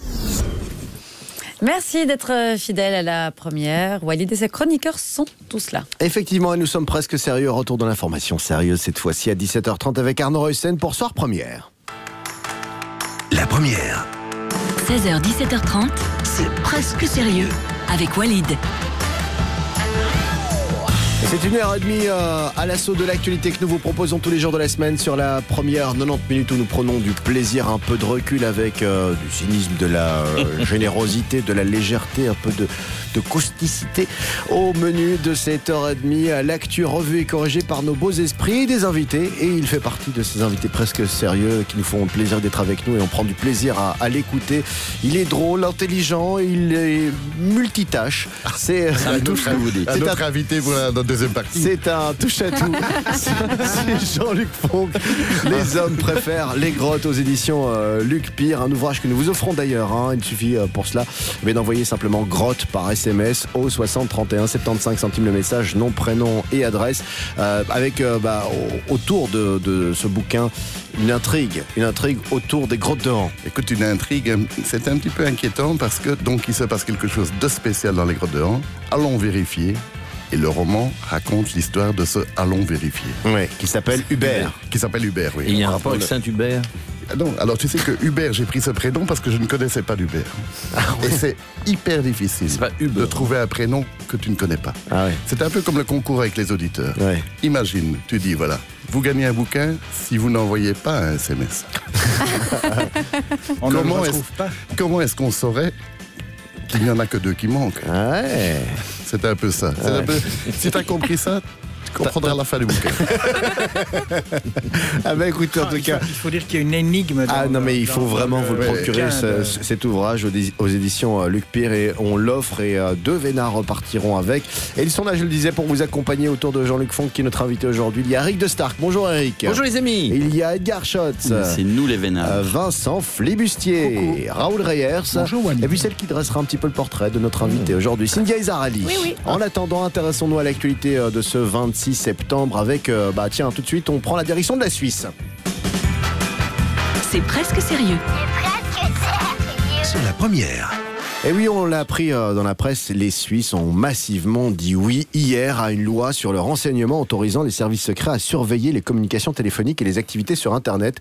Merci d'être fidèle à la première. Walid et ses chroniqueurs sont tous là. Effectivement, et nous sommes presque sérieux. Retour de l'information sérieuse cette fois-ci à 17h30 avec Arnaud Reussen pour Soir Première. La première. 16h, 17h30, c'est presque sérieux avec Walid. C'est 1h30 à l'assaut de l'actualité que nous vous proposons tous les jours de la semaine sur la première 90 minutes où nous prenons du plaisir, un peu de recul avec du cynisme, de la générosité, de la légèreté, un peu de causticité. Au menu de cette heure et demie, l'actu revue et corrigée par nos beaux esprits et des invités. Et il fait partie de ces invités presque sérieux qui nous font le plaisir d'être avec nous et on prend du plaisir à l'écouter. Il est drôle, intelligent, il est multitâche. C'est un autre invité pour notre deuxième partie. C'est un touche-à-tout. C'est Jean-Luc Fonck. Les hommes préfèrent les grottes aux éditions Luc Pire. Un ouvrage que nous vous offrons d'ailleurs. Il suffit pour cela d'envoyer simplement grotte par SMS au 60 31 75 centimes le message, nom, prénom et adresse. Avec autour de ce bouquin une intrigue autour des grottes de Han. Écoute, une intrigue, c'est un petit peu inquiétant parce que donc il se passe quelque chose de spécial dans les grottes de Han. Allons vérifier. Et le roman raconte l'histoire de ce Allons vérifier. Oui, qui s'appelle Hubert. Oui. Et il y a un rapport avec Saint-Hubert. Non, alors tu sais que Hubert, j'ai pris ce prénom parce que je ne connaissais pas d'Hubert. Et c'est hyper difficile de trouver un prénom que tu ne connais pas. C'est un peu comme le concours avec les auditeurs. Imagine, tu dis voilà, vous gagnez un bouquin si vous n'envoyez pas un SMS. Comment est-ce qu'on saurait qu'il n'y en a que 2 qui manquent? C'est un peu ça. Si tu as compris ça, tu comprendras la fin du bouquin. Écoutez, en tout cas, il faut dire qu'il y a une énigme. Il faut vraiment vous le procurer, cet ouvrage aux éditions Luc Pire, et on l'offre et 2 vénards repartiront avec. Et ils sont là, je le disais, pour vous accompagner autour de Jean-Luc Fonck qui est notre invité aujourd'hui. Il y a Eric de Stark. Bonjour Eric. Bonjour les amis. Il y a Edgar Schotz. C'est nous les vénards. Vincent Flibustier. Raoul Reyers. Bonjour, et puis celle qui dressera un petit peu le portrait de notre invité aujourd'hui, Cynthia Izarali. Oui. En attendant, intéressons-nous à l'actualité de ce 26 septembre avec, tout de suite, on prend la direction de la Suisse. C'est presque sérieux. C'est la première. Et oui, on l'a appris dans la presse, les Suisses ont massivement dit oui hier à une loi sur le renseignement autorisant les services secrets à surveiller les communications téléphoniques et les activités sur Internet.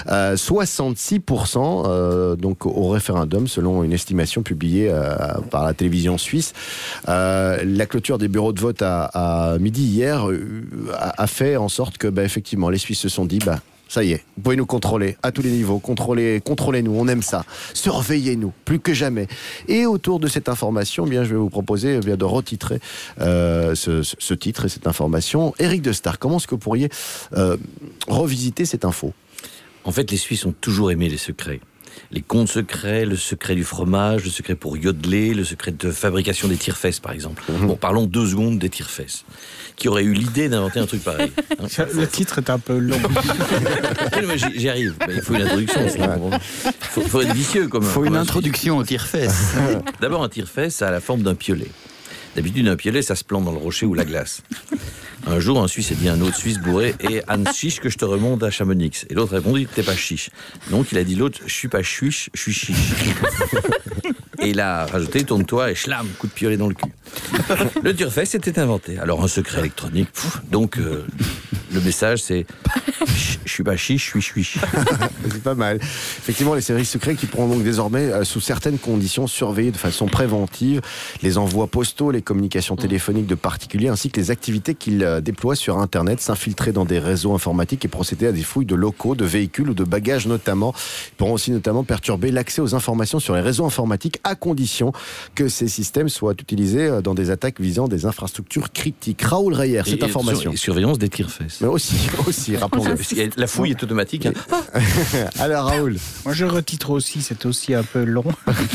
66% donc au référendum, selon une estimation publiée par la télévision suisse. La clôture des bureaux de vote à midi hier a fait en sorte que, effectivement, les Suisses se sont dit, ça y est, vous pouvez nous contrôler à tous les niveaux, contrôlez-nous, on aime ça, surveillez-nous, plus que jamais. Et autour de cette information, je vais vous proposer de retitrer ce titre et cette information. Eric de Stark, comment est-ce que vous pourriez revisiter cette info? En fait, les Suisses ont toujours aimé les secrets. Les comptes secrets, le secret du fromage, le secret pour yodeler, le secret de fabrication des tire-fesses, par exemple. Bon, parlons 2 secondes des tire-fesses. Qui aurait eu l'idée d'inventer un truc pareil? Le titre est un peu long. J'y arrive. Il faut une introduction. Il faut être vicieux. Il faut une introduction au tire-fesses. D'abord, un tire-fesses, ça a la forme d'un piolet. D'habitude, un piolet, ça se plante dans le rocher ou la glace. Un jour, un Suisse a dit à un autre Suisse bourré « Et Anne chiche que je te remonte à Chamonix ». Et l'autre a répondu « T'es pas chiche ». Donc, il a dit l'autre « Je suis pas chiche, je suis chiche ». Et il a rajouté « Tourne-toi et schlam, coup de piolet dans le cul ». Le tire-fesses était inventé. Alors, un secret électronique. Donc, le message, c'est « Je suis pas chiche, je suis chiche ». C'est pas mal. Effectivement, les services secrets qui pourront donc désormais, sous certaines conditions, surveiller de façon préventive les envois postaux, les communications téléphoniques de particuliers, ainsi que les activités qu'ils déploient sur Internet, s'infiltrer dans des réseaux informatiques et procéder à des fouilles de locaux, de véhicules ou de bagages notamment. Ils pourront aussi notamment perturber l'accès aux informations sur les réseaux informatiques à condition que ces systèmes soient utilisés dans des attaques visant des infrastructures critiques. Raoul Reyer, cette information. Surveillance des tire-fesses. Mais aussi, rappelons-le. La fouille est automatique. Hein. Alors Raoul. Moi je retitre aussi, c'est aussi un peu long.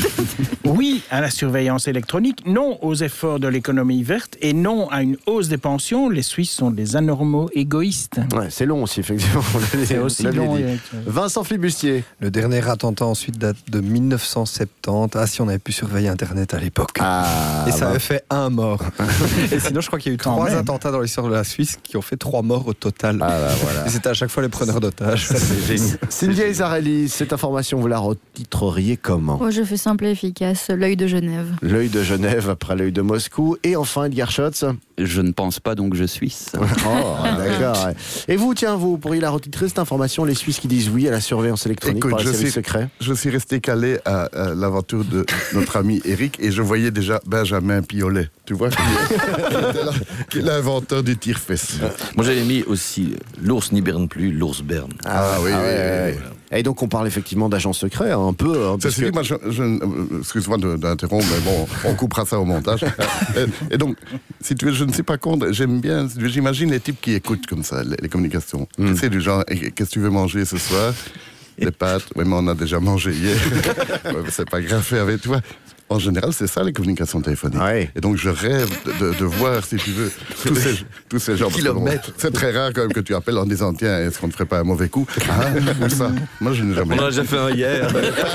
Oui à la surveillance électronique, non aux efforts de l'économie verte et non à une hausse des pensions. Les Suisses sont des anormaux égoïstes. Ouais, c'est long aussi, effectivement. C'est aussi long. Vincent Flibustier. Le dernier attentat ensuite date de 1970. Ah, si on avait pu surveiller Internet à l'époque. Et ça avait fait 1 mort. Et sinon, je crois qu'il y a eu 3 attentats dans l'histoire de la Suisse qui ont fait 3 morts au total. Voilà. Et c'était à chaque fois les preneurs d'otages. Cynthia Isarelli, cette information, vous la retitreriez comment? Moi, je fais simple et efficace. L'œil de Genève. L'œil de Genève après l'œil de Moscou. Et enfin, Edgar Schotz. Je ne pense pas, donc je suis. D'accord. Ouais. Et vous, vous pourriez la retitrer cette information, les Suisses qui disent oui à la surveillance électronique par les services secrets? Je suis resté calé à l'aventure de notre ami Eric et je voyais déjà Benjamin Piolet, tu vois, qui est l'inventeur du tire-fesse. Moi j'avais mis aussi l'ours n'hiberne plus, l'ours berne. Oui. Et donc on parle effectivement d'agents secrets, un peu. Ceci dit, moi, excuse-moi d'interrompre, mais bon, on coupera ça au montage. Et donc, si tu veux, je ne suis pas contre, j'aime bien, j'imagine les types qui écoutent comme ça, les communications. Tu sais, du genre, qu'est-ce que tu veux manger ce soir? Des pâtes, oui, mais on a déjà mangé hier. C'est pas grave, fais avec toi. En général, c'est ça les communications téléphoniques. Et donc, je rêve de voir, si tu veux, tous ces gens. Kilomètres. C'est très rare quand même que tu appelles en disant tiens, est-ce qu'on ne ferait pas un mauvais coup? Ou ça. Moi, je n'ai jamais. On en a déjà fait un hier.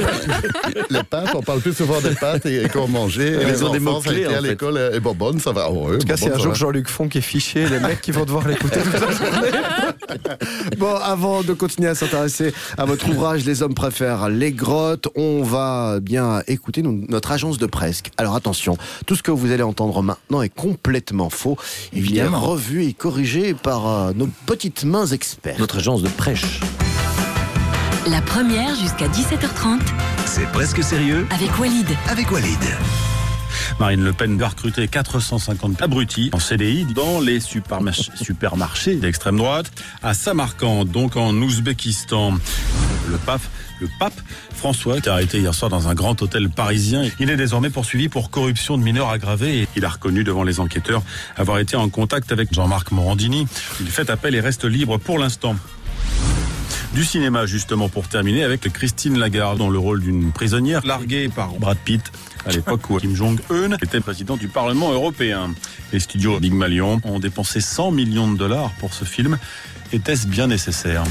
Les pâtes, on parle plus souvent des pâtes et qu'on mangeait. Ils ont des mots-clés à l'école et bonbonne, ça va. En tout cas, c'est un jour Jean-Luc Fonck est fiché, les mecs qui vont devoir l'écouter toute la journée. Bon, avant de continuer à s'intéresser à votre ouvrage Les hommes préfèrent les grottes, on va bien écouter notre agence de presse. Alors attention, tout ce que vous allez entendre maintenant est complètement faux. Il est revu et corrigé par nos petites mains expertes. Notre agence de prêche. La première jusqu'à 17h30. C'est presque sérieux Avec Walid. Marine Le Pen doit recruter 450 abrutis en CDI dans les supermarchés d'extrême droite à Samarcande, donc en Ouzbékistan. Le pape François est arrêté hier soir dans un grand hôtel parisien. Il est désormais poursuivi pour corruption de mineurs aggravée et il a reconnu devant les enquêteurs avoir été en contact avec Jean-Marc Morandini. Il fait appel et reste libre pour l'instant. Du cinéma, justement, pour terminer, avec Christine Lagarde dans le rôle d'une prisonnière larguée par Brad Pitt à l'époque où Kim Jong-un était président du Parlement européen. Les studios Pygmalion ont dépensé 100 millions de dollars pour ce film. Était-ce bien nécessaire?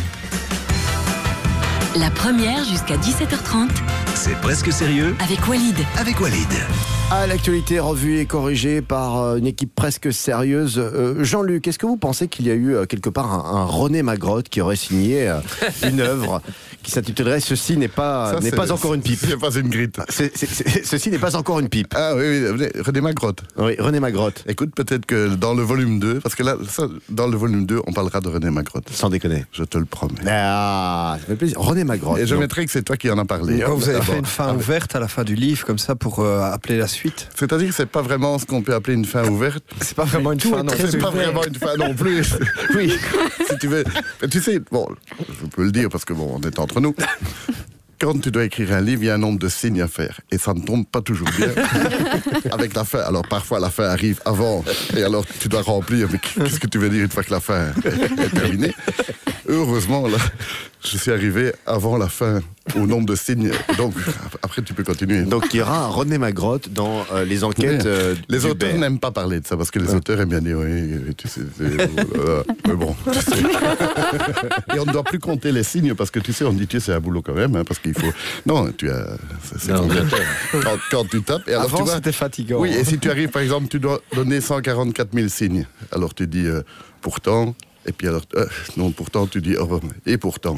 La première jusqu'à 17h30. C'est presque sérieux Avec Walid. À l'actualité revue et corrigée par une équipe presque sérieuse. Jean-Luc, est-ce que vous pensez qu'il y a eu quelque part un René Magrotte qui aurait signé une œuvre qui s'intitulerait Ceci n'est pas encore une pipe? C'est pas une grite. Ceci n'est pas encore une pipe. Ah oui, René Magrotte. Oui, René Magrotte. Écoute, peut-être que dans le volume 2, parce que là, dans le volume 2, on parlera de René Magrotte. Sans déconner. Je te le promets. Ah, ça fait plaisir. René Magrotte. Et je mettrai que c'est toi qui en as parlé. Quand vous avez fait une fin ouverte à la fin du livre, comme ça, pour appeler la suite. C'est-à-dire que c'est pas vraiment ce qu'on peut appeler une fin ouverte. C'est pas vraiment une fin non plus. C'est pas vraiment une fin non plus. Oui, si tu veux. Mais tu sais, bon, je peux le dire parce que bon, on est entre nous. Quand tu dois écrire un livre, il y a un nombre de signes à faire. Et ça ne tombe pas toujours bien avec la fin. Alors parfois, la fin arrive avant. Et alors, tu dois remplir. Mais qu'est-ce que tu veux dire une fois que la fin est terminée? Heureusement, là, je suis arrivé avant la fin au nombre de signes. Donc, après, tu peux continuer. Donc, il y aura un René Magrotte dans les enquêtes. Les auteurs n'aiment pas parler de ça parce que les auteurs aiment bien dire oui, tu sais, mais bon, tu sais. Et on ne doit plus compter les signes parce que tu sais, on dit c'est un boulot quand même, hein, parce qu'il faut. Non, tu as. Quand tu tapes. Et alors, avant, c'était fatigant. Oui, et si tu arrives, par exemple, tu dois donner 144 000 signes. Alors, tu dis pourtant. Et puis alors, non, pourtant, tu dis, et pourtant.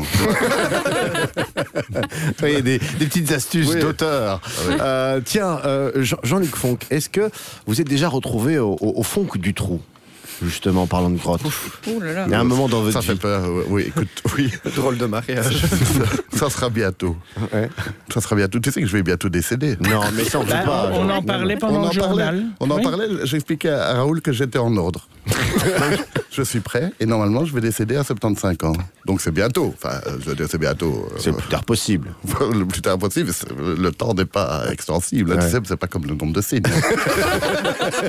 Oui, des petites astuces d'auteur. Tiens, Jean-Luc Fonck, est-ce que vous êtes déjà retrouvé au fond du trou? Justement, en parlant de grotte. Oh là là. Il y a un moment dans votre vie. Ça fait peur, oui, écoute, oui. Drôle de mariage. Ça sera bientôt. Ouais. Ça sera bientôt. Tu sais que je vais bientôt décéder. Non, mais ça, on ne peut pas. On en parlait pendant le journal. On en parlait, j'expliquais à Raoul que j'étais en ordre. Donc, je suis prêt et normalement, je vais décéder à 75 ans. Donc, c'est bientôt. Enfin, je veux dire, c'est bientôt. C'est le plus tard possible. Le plus tard possible. Le temps n'est pas extensible. Ouais. Tu sais, c'est pas comme le nombre de signes.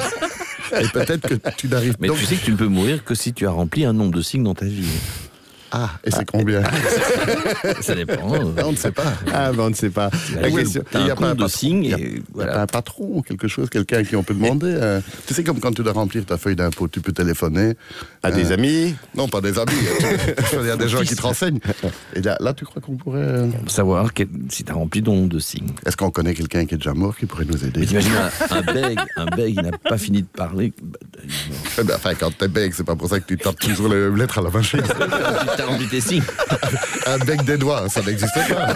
Et peut-être que tu n'arrives pas. Mais tu sais que tu ne peux mourir que si tu as rempli un nombre de signes dans ta vie. Ah, et c'est combien? Ça dépend. On ne sait pas. Ah, on ne sait pas. Il n'y a pas de signe. Il y a un patron ou quelque chose, quelqu'un qui on peut demander. Tu sais, comme quand tu dois remplir ta feuille d'impôt, tu peux téléphoner. À des amis? Non, pas des amis. Il y a des gens qui te renseignent. Et là, tu crois qu'on pourrait... savoir si tu as rempli ton nom de signe. Est-ce qu'on connaît quelqu'un qui est déjà mort qui pourrait nous aider? Mais t'imagines un bègue, il n'a pas fini de parler. Enfin, quand t'es bègue, c'est pas pour ça que tu tapes toujours les lettres à la machine. T'as rempli tes signes. Un bec des doigts, ça n'existe pas.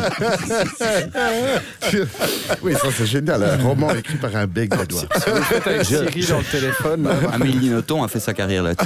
Oui, ça c'est génial. Un roman écrit par un bec des doigts. Si vous faites avec Siri dans le téléphone. Amélie Nothomb a fait sa carrière là-dessus.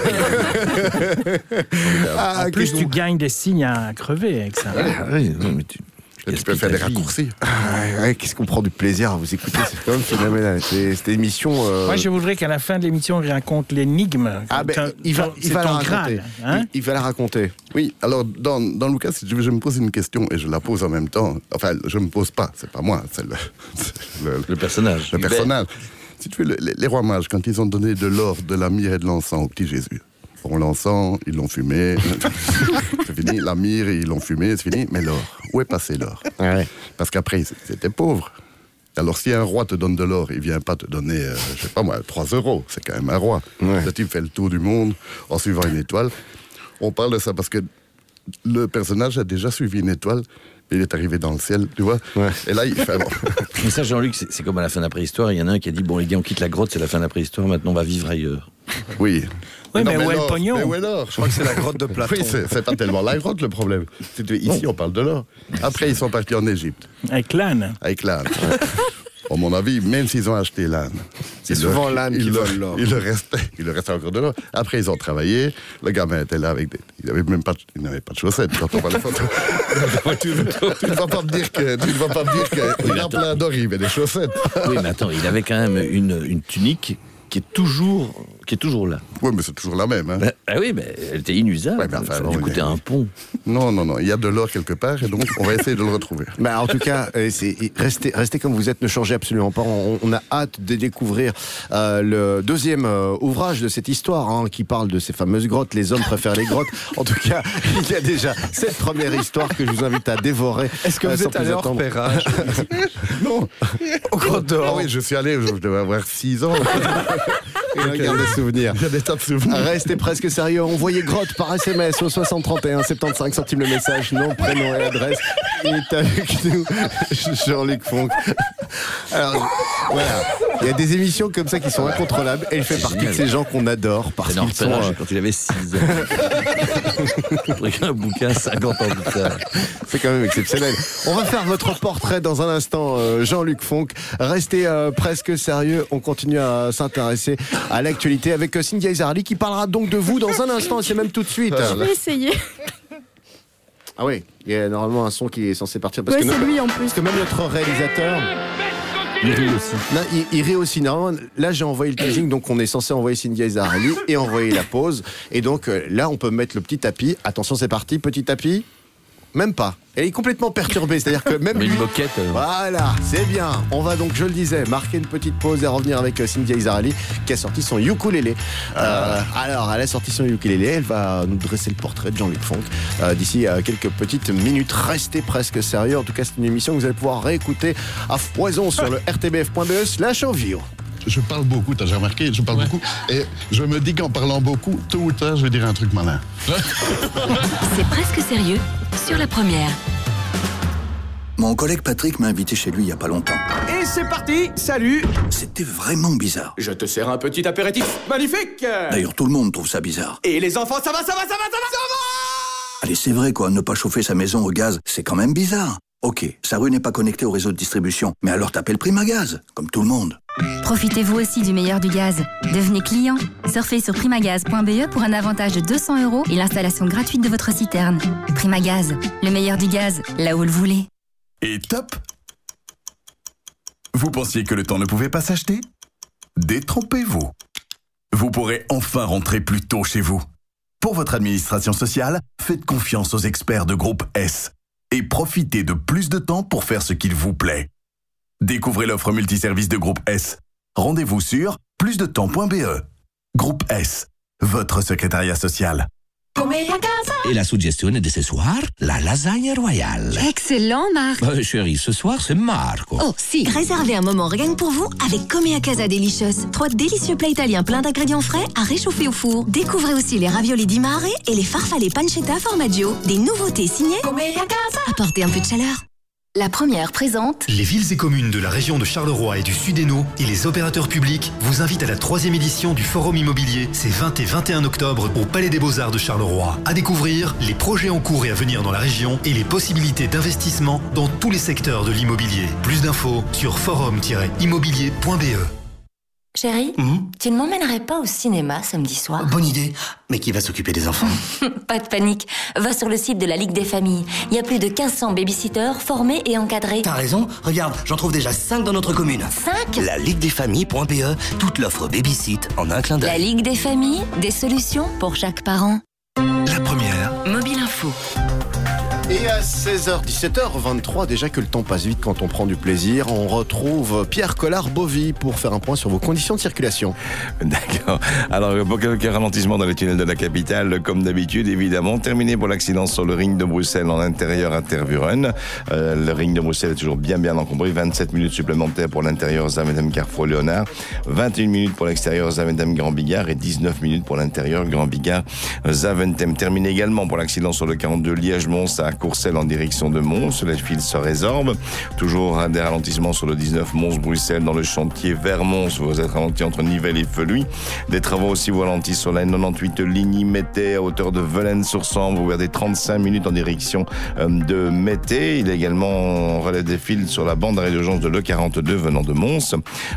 En plus, tu gagnes des signes à crever avec ça. Oui, mais tu peux faire des raccourcis. Qu'est-ce qu'on prend du plaisir à vous écouter, c'est quand même phénoménal. Cette émission. Moi, je voudrais qu'à la fin de l'émission, il raconte l'énigme. Il va la raconter. Il va la raconter. Oui, alors dans Lucas, si tu veux, je me pose une question et je la pose en même temps. Enfin, je me pose pas, c'est pas moi, c'est le personnage. Le personnage. Si tu veux, les rois mages, quand ils ont donné de l'or, de la myrrhe et de l'encens au petit Jésus. Bon, l'encens, ils l'ont fumé. C'est fini. La myrrhe, ils l'ont fumé, c'est fini. Mais l'or, où est passé l'or? Parce qu'après, ils étaient pauvres. Alors, si un roi te donne de l'or, il vient pas te donner, je sais pas moi, 3 €. C'est quand même un roi. Le type fait le tour du monde en suivant une étoile. On parle de ça parce que le personnage a déjà suivi une étoile. Il est arrivé dans le ciel, tu vois. Et là, il fait bon. Mais ça, Jean-Luc, c'est comme à la fin de la préhistoire. Il y en a un qui a dit, bon, les gars, on quitte la grotte, c'est la fin de la préhistoire, maintenant on va vivre ailleurs. Oui. Oui, mais où est le pognon? Mais où est l'or? Je crois que c'est la grotte de Platon. Oui, c'est pas tellement la grotte le problème. Ici, on parle de l'or. Après, ils sont partis en Égypte. Avec l'âne. Avec l'âne. À mon avis, même s'ils ont acheté l'âne, c'est souvent l'âne qui vole l'or. Il leur restait encore de l'or. Après, ils ont travaillé. Le gamin était là avec il n'avait pas de chaussettes quand on voit les photos. Tu ne vas pas me dire qu'il a plein d'or, il met des chaussettes. Oui, mais attends, il avait quand même une tunique qui est toujours là. Oui, mais c'est toujours la même. Hein. Ah oui, mais elle était inusable. Ouais, mais ça a dû coûter un pont. Non, il y a de l'or quelque part et donc on va essayer de le retrouver. Mais en tout cas, restez comme vous êtes, ne changez absolument pas. On a hâte de découvrir le deuxième ouvrage de cette histoire qui parle de ces fameuses grottes. Les hommes préfèrent les grottes. En tout cas, il y a déjà cette première histoire que je vous invite à dévorer. Est-ce que vous êtes allé hors pérage? Non. Au Grotte d'Or. Ah oui, je suis allé, je devais avoir 6 ans. Il y a des souvenirs. Il y a des tas de souvenirs. Restez presque sérieux. Envoyez grotte par SMS au 6031, 75 centimes le message, nom, prénom et adresse. Il est avec nous, Jean-Luc Fonck. Alors, voilà. Il y a des émissions comme ça qui sont incontrôlables. Et il fait partie de ces gens qu'on adore parce qu'ils sont. Quand il avait 6 ans. Il a écrit un bouquin 50 ans plus tard. C'est quand même exceptionnel. On va faire votre portrait dans un instant, Jean-Luc Fonck. Restez presque sérieux. On continue à s'intéresser à l'actualité avec Cynthia Izarli qui parlera donc de vous dans un instant. C'est même tout de suite. Je vais essayer. Ah oui, il y a normalement un son qui est censé partir. Parce que c'est lui en plus. Parce que même notre réalisateur... Il rit aussi. Non, il rit aussi. Normalement, là, j'ai envoyé le casing, donc on est censé envoyer Cynthia Izarli et envoyer la pause. Et donc là, on peut mettre le petit tapis. Attention, c'est parti, petit tapis. Même pas. Elle est complètement perturbée, c'est-à-dire que même mais lui... une moquette. Voilà, c'est bien. On va donc, je le disais, marquer une petite pause et revenir avec Cynthia Izarli qui a sorti son ukulélé. Alors, elle a sorti son ukulélé, elle va nous dresser le portrait de Jean-Luc Fonck d'ici quelques petites minutes. Restez presque sérieux. En tout cas, c'est une émission que vous allez pouvoir réécouter à foison sur le rtbf.be/envio. Je parle beaucoup, t'as déjà remarqué, je parle beaucoup. Et je me dis qu'en parlant beaucoup, tôt ou tard, je vais dire un truc malin. C'est presque sérieux sur la première. Mon collègue Patrick m'a invité chez lui il y a pas longtemps. Et c'est parti, salut. C'était vraiment bizarre. Je te sers un petit apéritif magnifique. D'ailleurs, tout le monde trouve ça bizarre. Et les enfants, ça va. Allez, c'est vrai quoi, ne pas chauffer sa maison au gaz, c'est quand même bizarre. Ok, sa rue n'est pas connectée au réseau de distribution, mais alors t'appelles Primagaz, comme tout le monde. Profitez-vous aussi du meilleur du gaz. Devenez client. Surfez sur primagaz.be pour un avantage de 200 € et l'installation gratuite de votre citerne. Primagaz, le meilleur du gaz, là où vous le voulez. Et top! Vous pensiez que le temps ne pouvait pas s'acheter? Détrompez-vous. Vous pourrez enfin rentrer plus tôt chez vous. Pour votre administration sociale, faites confiance aux experts de Groupe S. Et profitez de plus de temps pour faire ce qu'il vous plaît. Découvrez l'offre multiservice de Groupe S. Rendez-vous sur plusdetemps.be. Groupe S, votre secrétariat social. Et la suggestione de ce soir, la lasagne royale. Excellent, Marc. Chérie, ce soir, c'est Marco. Oh, si. Réservez un moment rien que pour vous avec Comea Casa Delicious. 3 délicieux plats italiens pleins d'ingrédients frais à réchauffer au four. Découvrez aussi les raviolis di mare et les farfalle pancetta formaggio. Des nouveautés signées Comea Casa. Apportez un peu de chaleur. La première présente. Les villes et communes de la région de Charleroi et du Sud-Hainaut et les opérateurs publics vous invitent à la 3e édition du Forum Immobilier ces 20 et 21 octobre au Palais des Beaux-Arts de Charleroi. À découvrir les projets en cours et à venir dans la région et les possibilités d'investissement dans tous les secteurs de l'immobilier. Plus d'infos sur forum-immobilier.be. Chérie, tu ne m'emmènerais pas au cinéma samedi soir? Bonne idée. Mais qui va s'occuper des enfants? Pas de panique. Va sur le site de la Ligue des familles. Il y a plus de 1500 babysitters formés et encadrés. T'as raison. Regarde, j'en trouve déjà 5 dans notre commune. 5? La liguedesfamilles.be. Toute l'offre babysit en un clin d'œil. La Ligue des familles, des solutions pour chaque parent. La première. Mobile Info. Et à 16h, 17h23, déjà que le temps passe vite quand on prend du plaisir, on retrouve Pierre Collard-Bovy pour faire un point sur vos conditions de circulation. D'accord. Alors, pour quelques ralentissements dans les tunnels de la capitale, comme d'habitude, évidemment. Terminé pour l'accident sur le ring de Bruxelles en intérieur à Tervuren. Le ring de Bruxelles est toujours bien encombré. 27 minutes supplémentaires pour l'intérieur Zaventem Carrefour Léonard. 21 minutes pour l'extérieur Zaventem Grand Bigard et 19 minutes pour l'intérieur Grand Bigard Zaventem. Terminé également pour l'accident sur le 42 Liège-Mons à Courcelles en direction de Mons. Les fils se résorbent. Toujours des ralentissements sur le 19 Mons-Bruxelles dans le chantier vers Mons. Vous êtes ralenti entre Nivelles et Feluy. Des travaux aussi vous ralentissent sur la N98 Ligny-Mété à hauteur de Velaines-sur-Sambre. Vous perdez 35 minutes en direction de Mété. Il est également en relais des fils sur la bande d'arrêt d'urgence de l'E42 venant de Mons.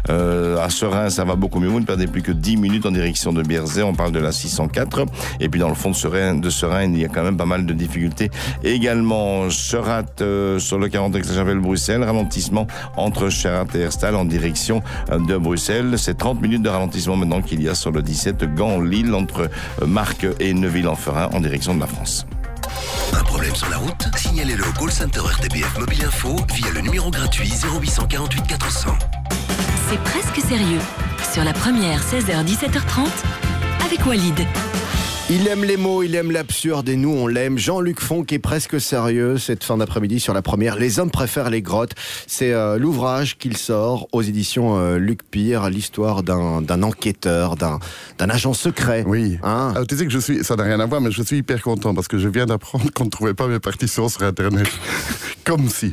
À Serein, ça va beaucoup mieux. Vous ne perdez plus que 10 minutes en direction de Bierzet. On parle de la 604. Et puis dans le fond de Serein, il y a quand même pas mal de difficultés. Également, Cherat sur le 40 Aix-la-Chapelle-Bruxelles, ralentissement entre Cherat et Herstal en direction de Bruxelles. C'est 30 minutes de ralentissement maintenant qu'il y a sur le 17 Gand-Lille entre Marques et Neuville-en-Ferin en direction de la France. Un problème sur la route? Signalez-le au call center RTBF Mobile Info via le numéro gratuit 0848 400. C'est presque sérieux. Sur la première, 16h-17h30, avec Walid. Il aime les mots, il aime l'absurde et nous on l'aime. Jean-Luc Fonck est presque sérieux cette fin d'après-midi sur la première. Les hommes préfèrent les grottes. C'est l'ouvrage qu'il sort aux éditions Luc Pire, l'histoire d'un enquêteur, d'un agent secret. Oui. Hein? Alors, tu sais que ça n'a rien à voir, mais je suis hyper content parce que je viens d'apprendre qu'on ne trouvait pas mes partitions sur Internet. Comme si.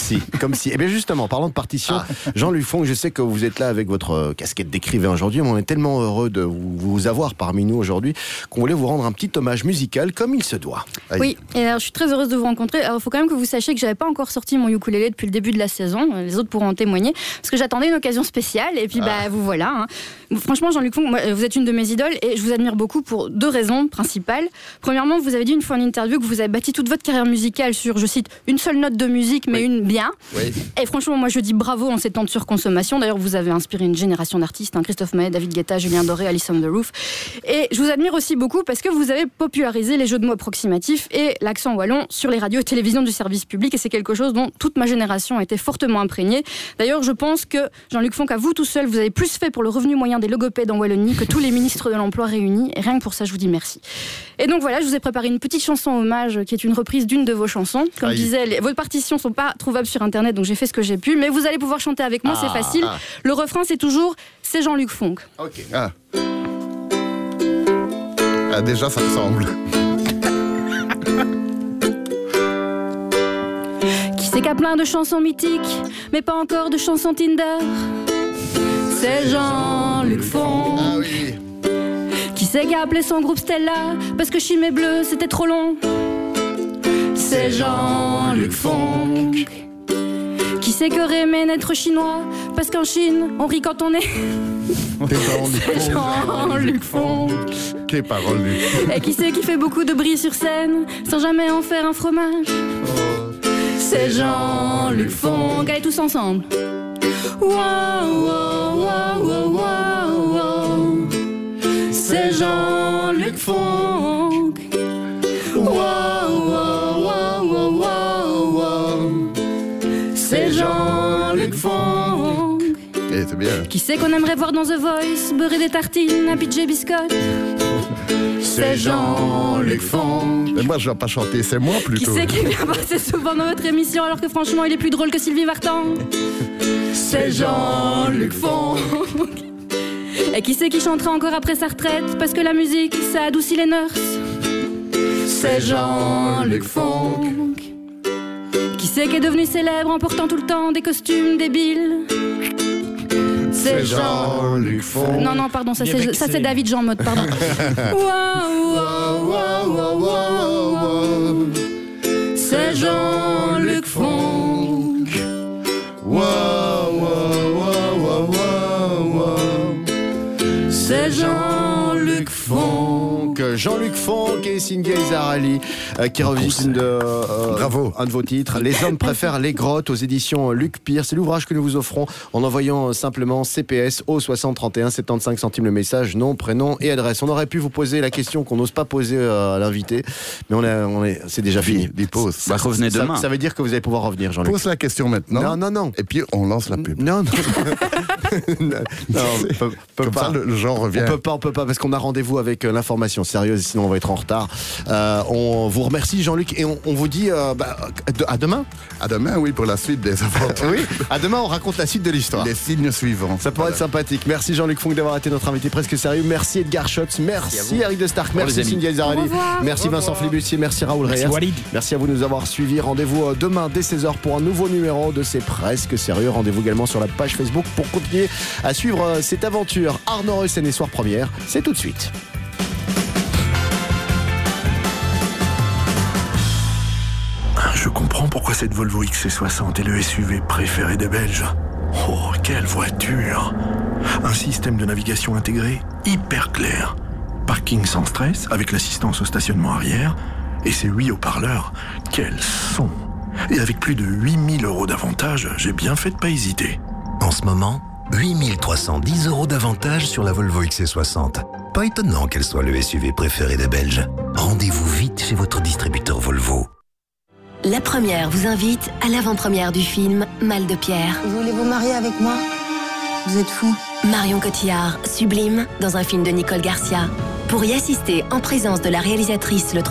Eh bien justement, parlant de partitions, Jean-Luc Fonck, je sais que vous êtes là avec votre casquette d'écrivain aujourd'hui, mais on est tellement heureux de vous avoir parmi nous aujourd'hui qu'on voulait vous rendre un petit hommage musical comme il se doit. Aïe. Oui, et alors je suis très heureuse de vous rencontrer. Alors il faut quand même que vous sachiez que j'avais pas encore sorti mon ukulélé depuis le début de la saison, les autres pourront en témoigner, parce que j'attendais une occasion spéciale, et puis vous voilà. Hein. Franchement, Jean-Luc Fonck, vous êtes une de mes idoles, et je vous admire beaucoup pour 2 raisons principales. Premièrement, vous avez dit une fois en interview que vous avez bâti toute votre carrière musicale sur, je cite, une seule note de musique, mais une bien. Oui. Et franchement, moi je dis bravo en ces temps de surconsommation. D'ailleurs, vous avez inspiré une génération d'artistes, Christophe Maé, David Guetta, Julien Doré, Alice on the Roof. Et je vous admire aussi beaucoup parce que vous avez popularisé les jeux de mots approximatifs et l'accent wallon sur les radios et télévisions du service public, et c'est quelque chose dont toute ma génération a été fortement imprégnée. D'ailleurs, je pense que Jean-Luc Fonck, à vous tout seul, vous avez plus fait pour le revenu moyen des logopèdes en Wallonie que tous les ministres de l'Emploi réunis, et rien que pour ça, je vous dis merci. Et donc voilà, je vous ai préparé une petite chanson hommage qui est une reprise d'une de vos chansons. Comme je disais, vos partitions sont pas trouvables sur Internet, donc j'ai fait ce que j'ai pu, mais vous allez pouvoir chanter avec moi, c'est facile. Le refrain, c'est toujours « C'est Jean-Luc Fonck ». Ok. Déjà, ça ressemble. Qui c'est qu'a plein de chansons mythiques, mais pas encore de chansons Tinder? C'est Jean-Luc Fonck. Ah oui. Qui c'est qui a appelé son groupe Stella parce que Chimée Bleue c'était trop long? C'est Jean-Luc Fonck. Qui c'est que rêvait d'être chinois parce qu'en Chine on rit quand on est. C'est Jean-Luc Fonck. Quelle parole, lui. Et qui c'est qui fait beaucoup de bruit sur scène sans jamais en faire un fromage? C'est Jean-Luc Fonck. Allez tous ensemble. Wow, wow, wow, wow, wow, wow. C'est Jean-Luc Fonck. Wow, wow, wow, wow, wow, wow. C'est Jean-Luc Fonck. Eh, c'est bien. Qui c'est qu'on aimerait voir dans The Voice beurrer des tartines à PJ Biscotte? c'est Jean-Luc Fonck. Mais moi, je vais pas chanter, c'est moi plutôt. Qui c'est qui vient passer souvent dans votre émission alors que franchement, il est plus drôle que Sylvie Vartan? C'est Jean-Luc Fonck. Et qui c'est qui chantera encore après sa retraite parce que la musique, ça adoucit les nurses? C'est Jean-Luc Fonck. Qui c'est qui est devenu célèbre en portant tout le temps des costumes débiles? C'est Jean-Luc Fonck. Non, pardon, ça c'est David Jean Mode, pardon. C'est Jean-Luc Fonck. C'est Jean-Luc Fonck. Jean-Luc Fonck et Cynthia Ezarali qui revisitent un de vos titres. Les hommes préfèrent les grottes aux éditions Luc Pierre. C'est l'ouvrage que nous vous offrons en envoyant simplement CPS au 60 31 75 centimes le message, nom, prénom et adresse. On aurait pu vous poser la question qu'on n'ose pas poser à l'invité, mais c'est déjà fini. Pose. Revenez demain. Ça veut dire que vous allez pouvoir revenir, Jean-Luc. Pose la question maintenant. Non. Et puis on lance la pub. Non. Comme ça, le genre revient. On peut pas parce qu'on a rendez-vous avec l'information sérieuse, sinon on va être en retard. On vous remercie, Jean-Luc, et on vous dit à demain. À demain, oui, pour la suite des aventures. Oui, à demain, on raconte la suite de l'histoire. Les signes suivants. Ça pourrait être sympathique. Merci Jean-Luc Fonck d'avoir été notre invité presque sérieux. Merci Edgar Schotz. Merci Eric de Stark. Merci Cynthia Ezarali. Merci Vincent Flibustier. Merci Raoul Reyes. Merci à vous de nous avoir suivis. Rendez-vous demain dès 16h pour un nouveau numéro de C'est presque sérieux. Rendez-vous également sur la page Facebook pour continuer à suivre cette aventure. Arnaud Russen et Soir Première, c'est tout de suite. Je comprends pourquoi cette Volvo XC60 est le SUV préféré des Belges. Oh, quelle voiture! Un système de navigation intégré hyper clair. Parking sans stress avec l'assistance au stationnement arrière. Et ses 8 haut-parleurs, quel son! Et avec plus de 8000 € d'avantages, j'ai bien fait de pas hésiter. En ce moment, 8310 € d'avantage sur la Volvo XC60. Pas étonnant qu'elle soit le SUV préféré des Belges. Rendez-vous vite chez votre distributeur Volvo. La Première vous invite à l'avant-première du film Mal de Pierre. Voulez vous marier avec moi? Vous êtes fous. Marion Cotillard, sublime, dans un film de Nicole Garcia. Pour y assister en présence de la réalisatrice le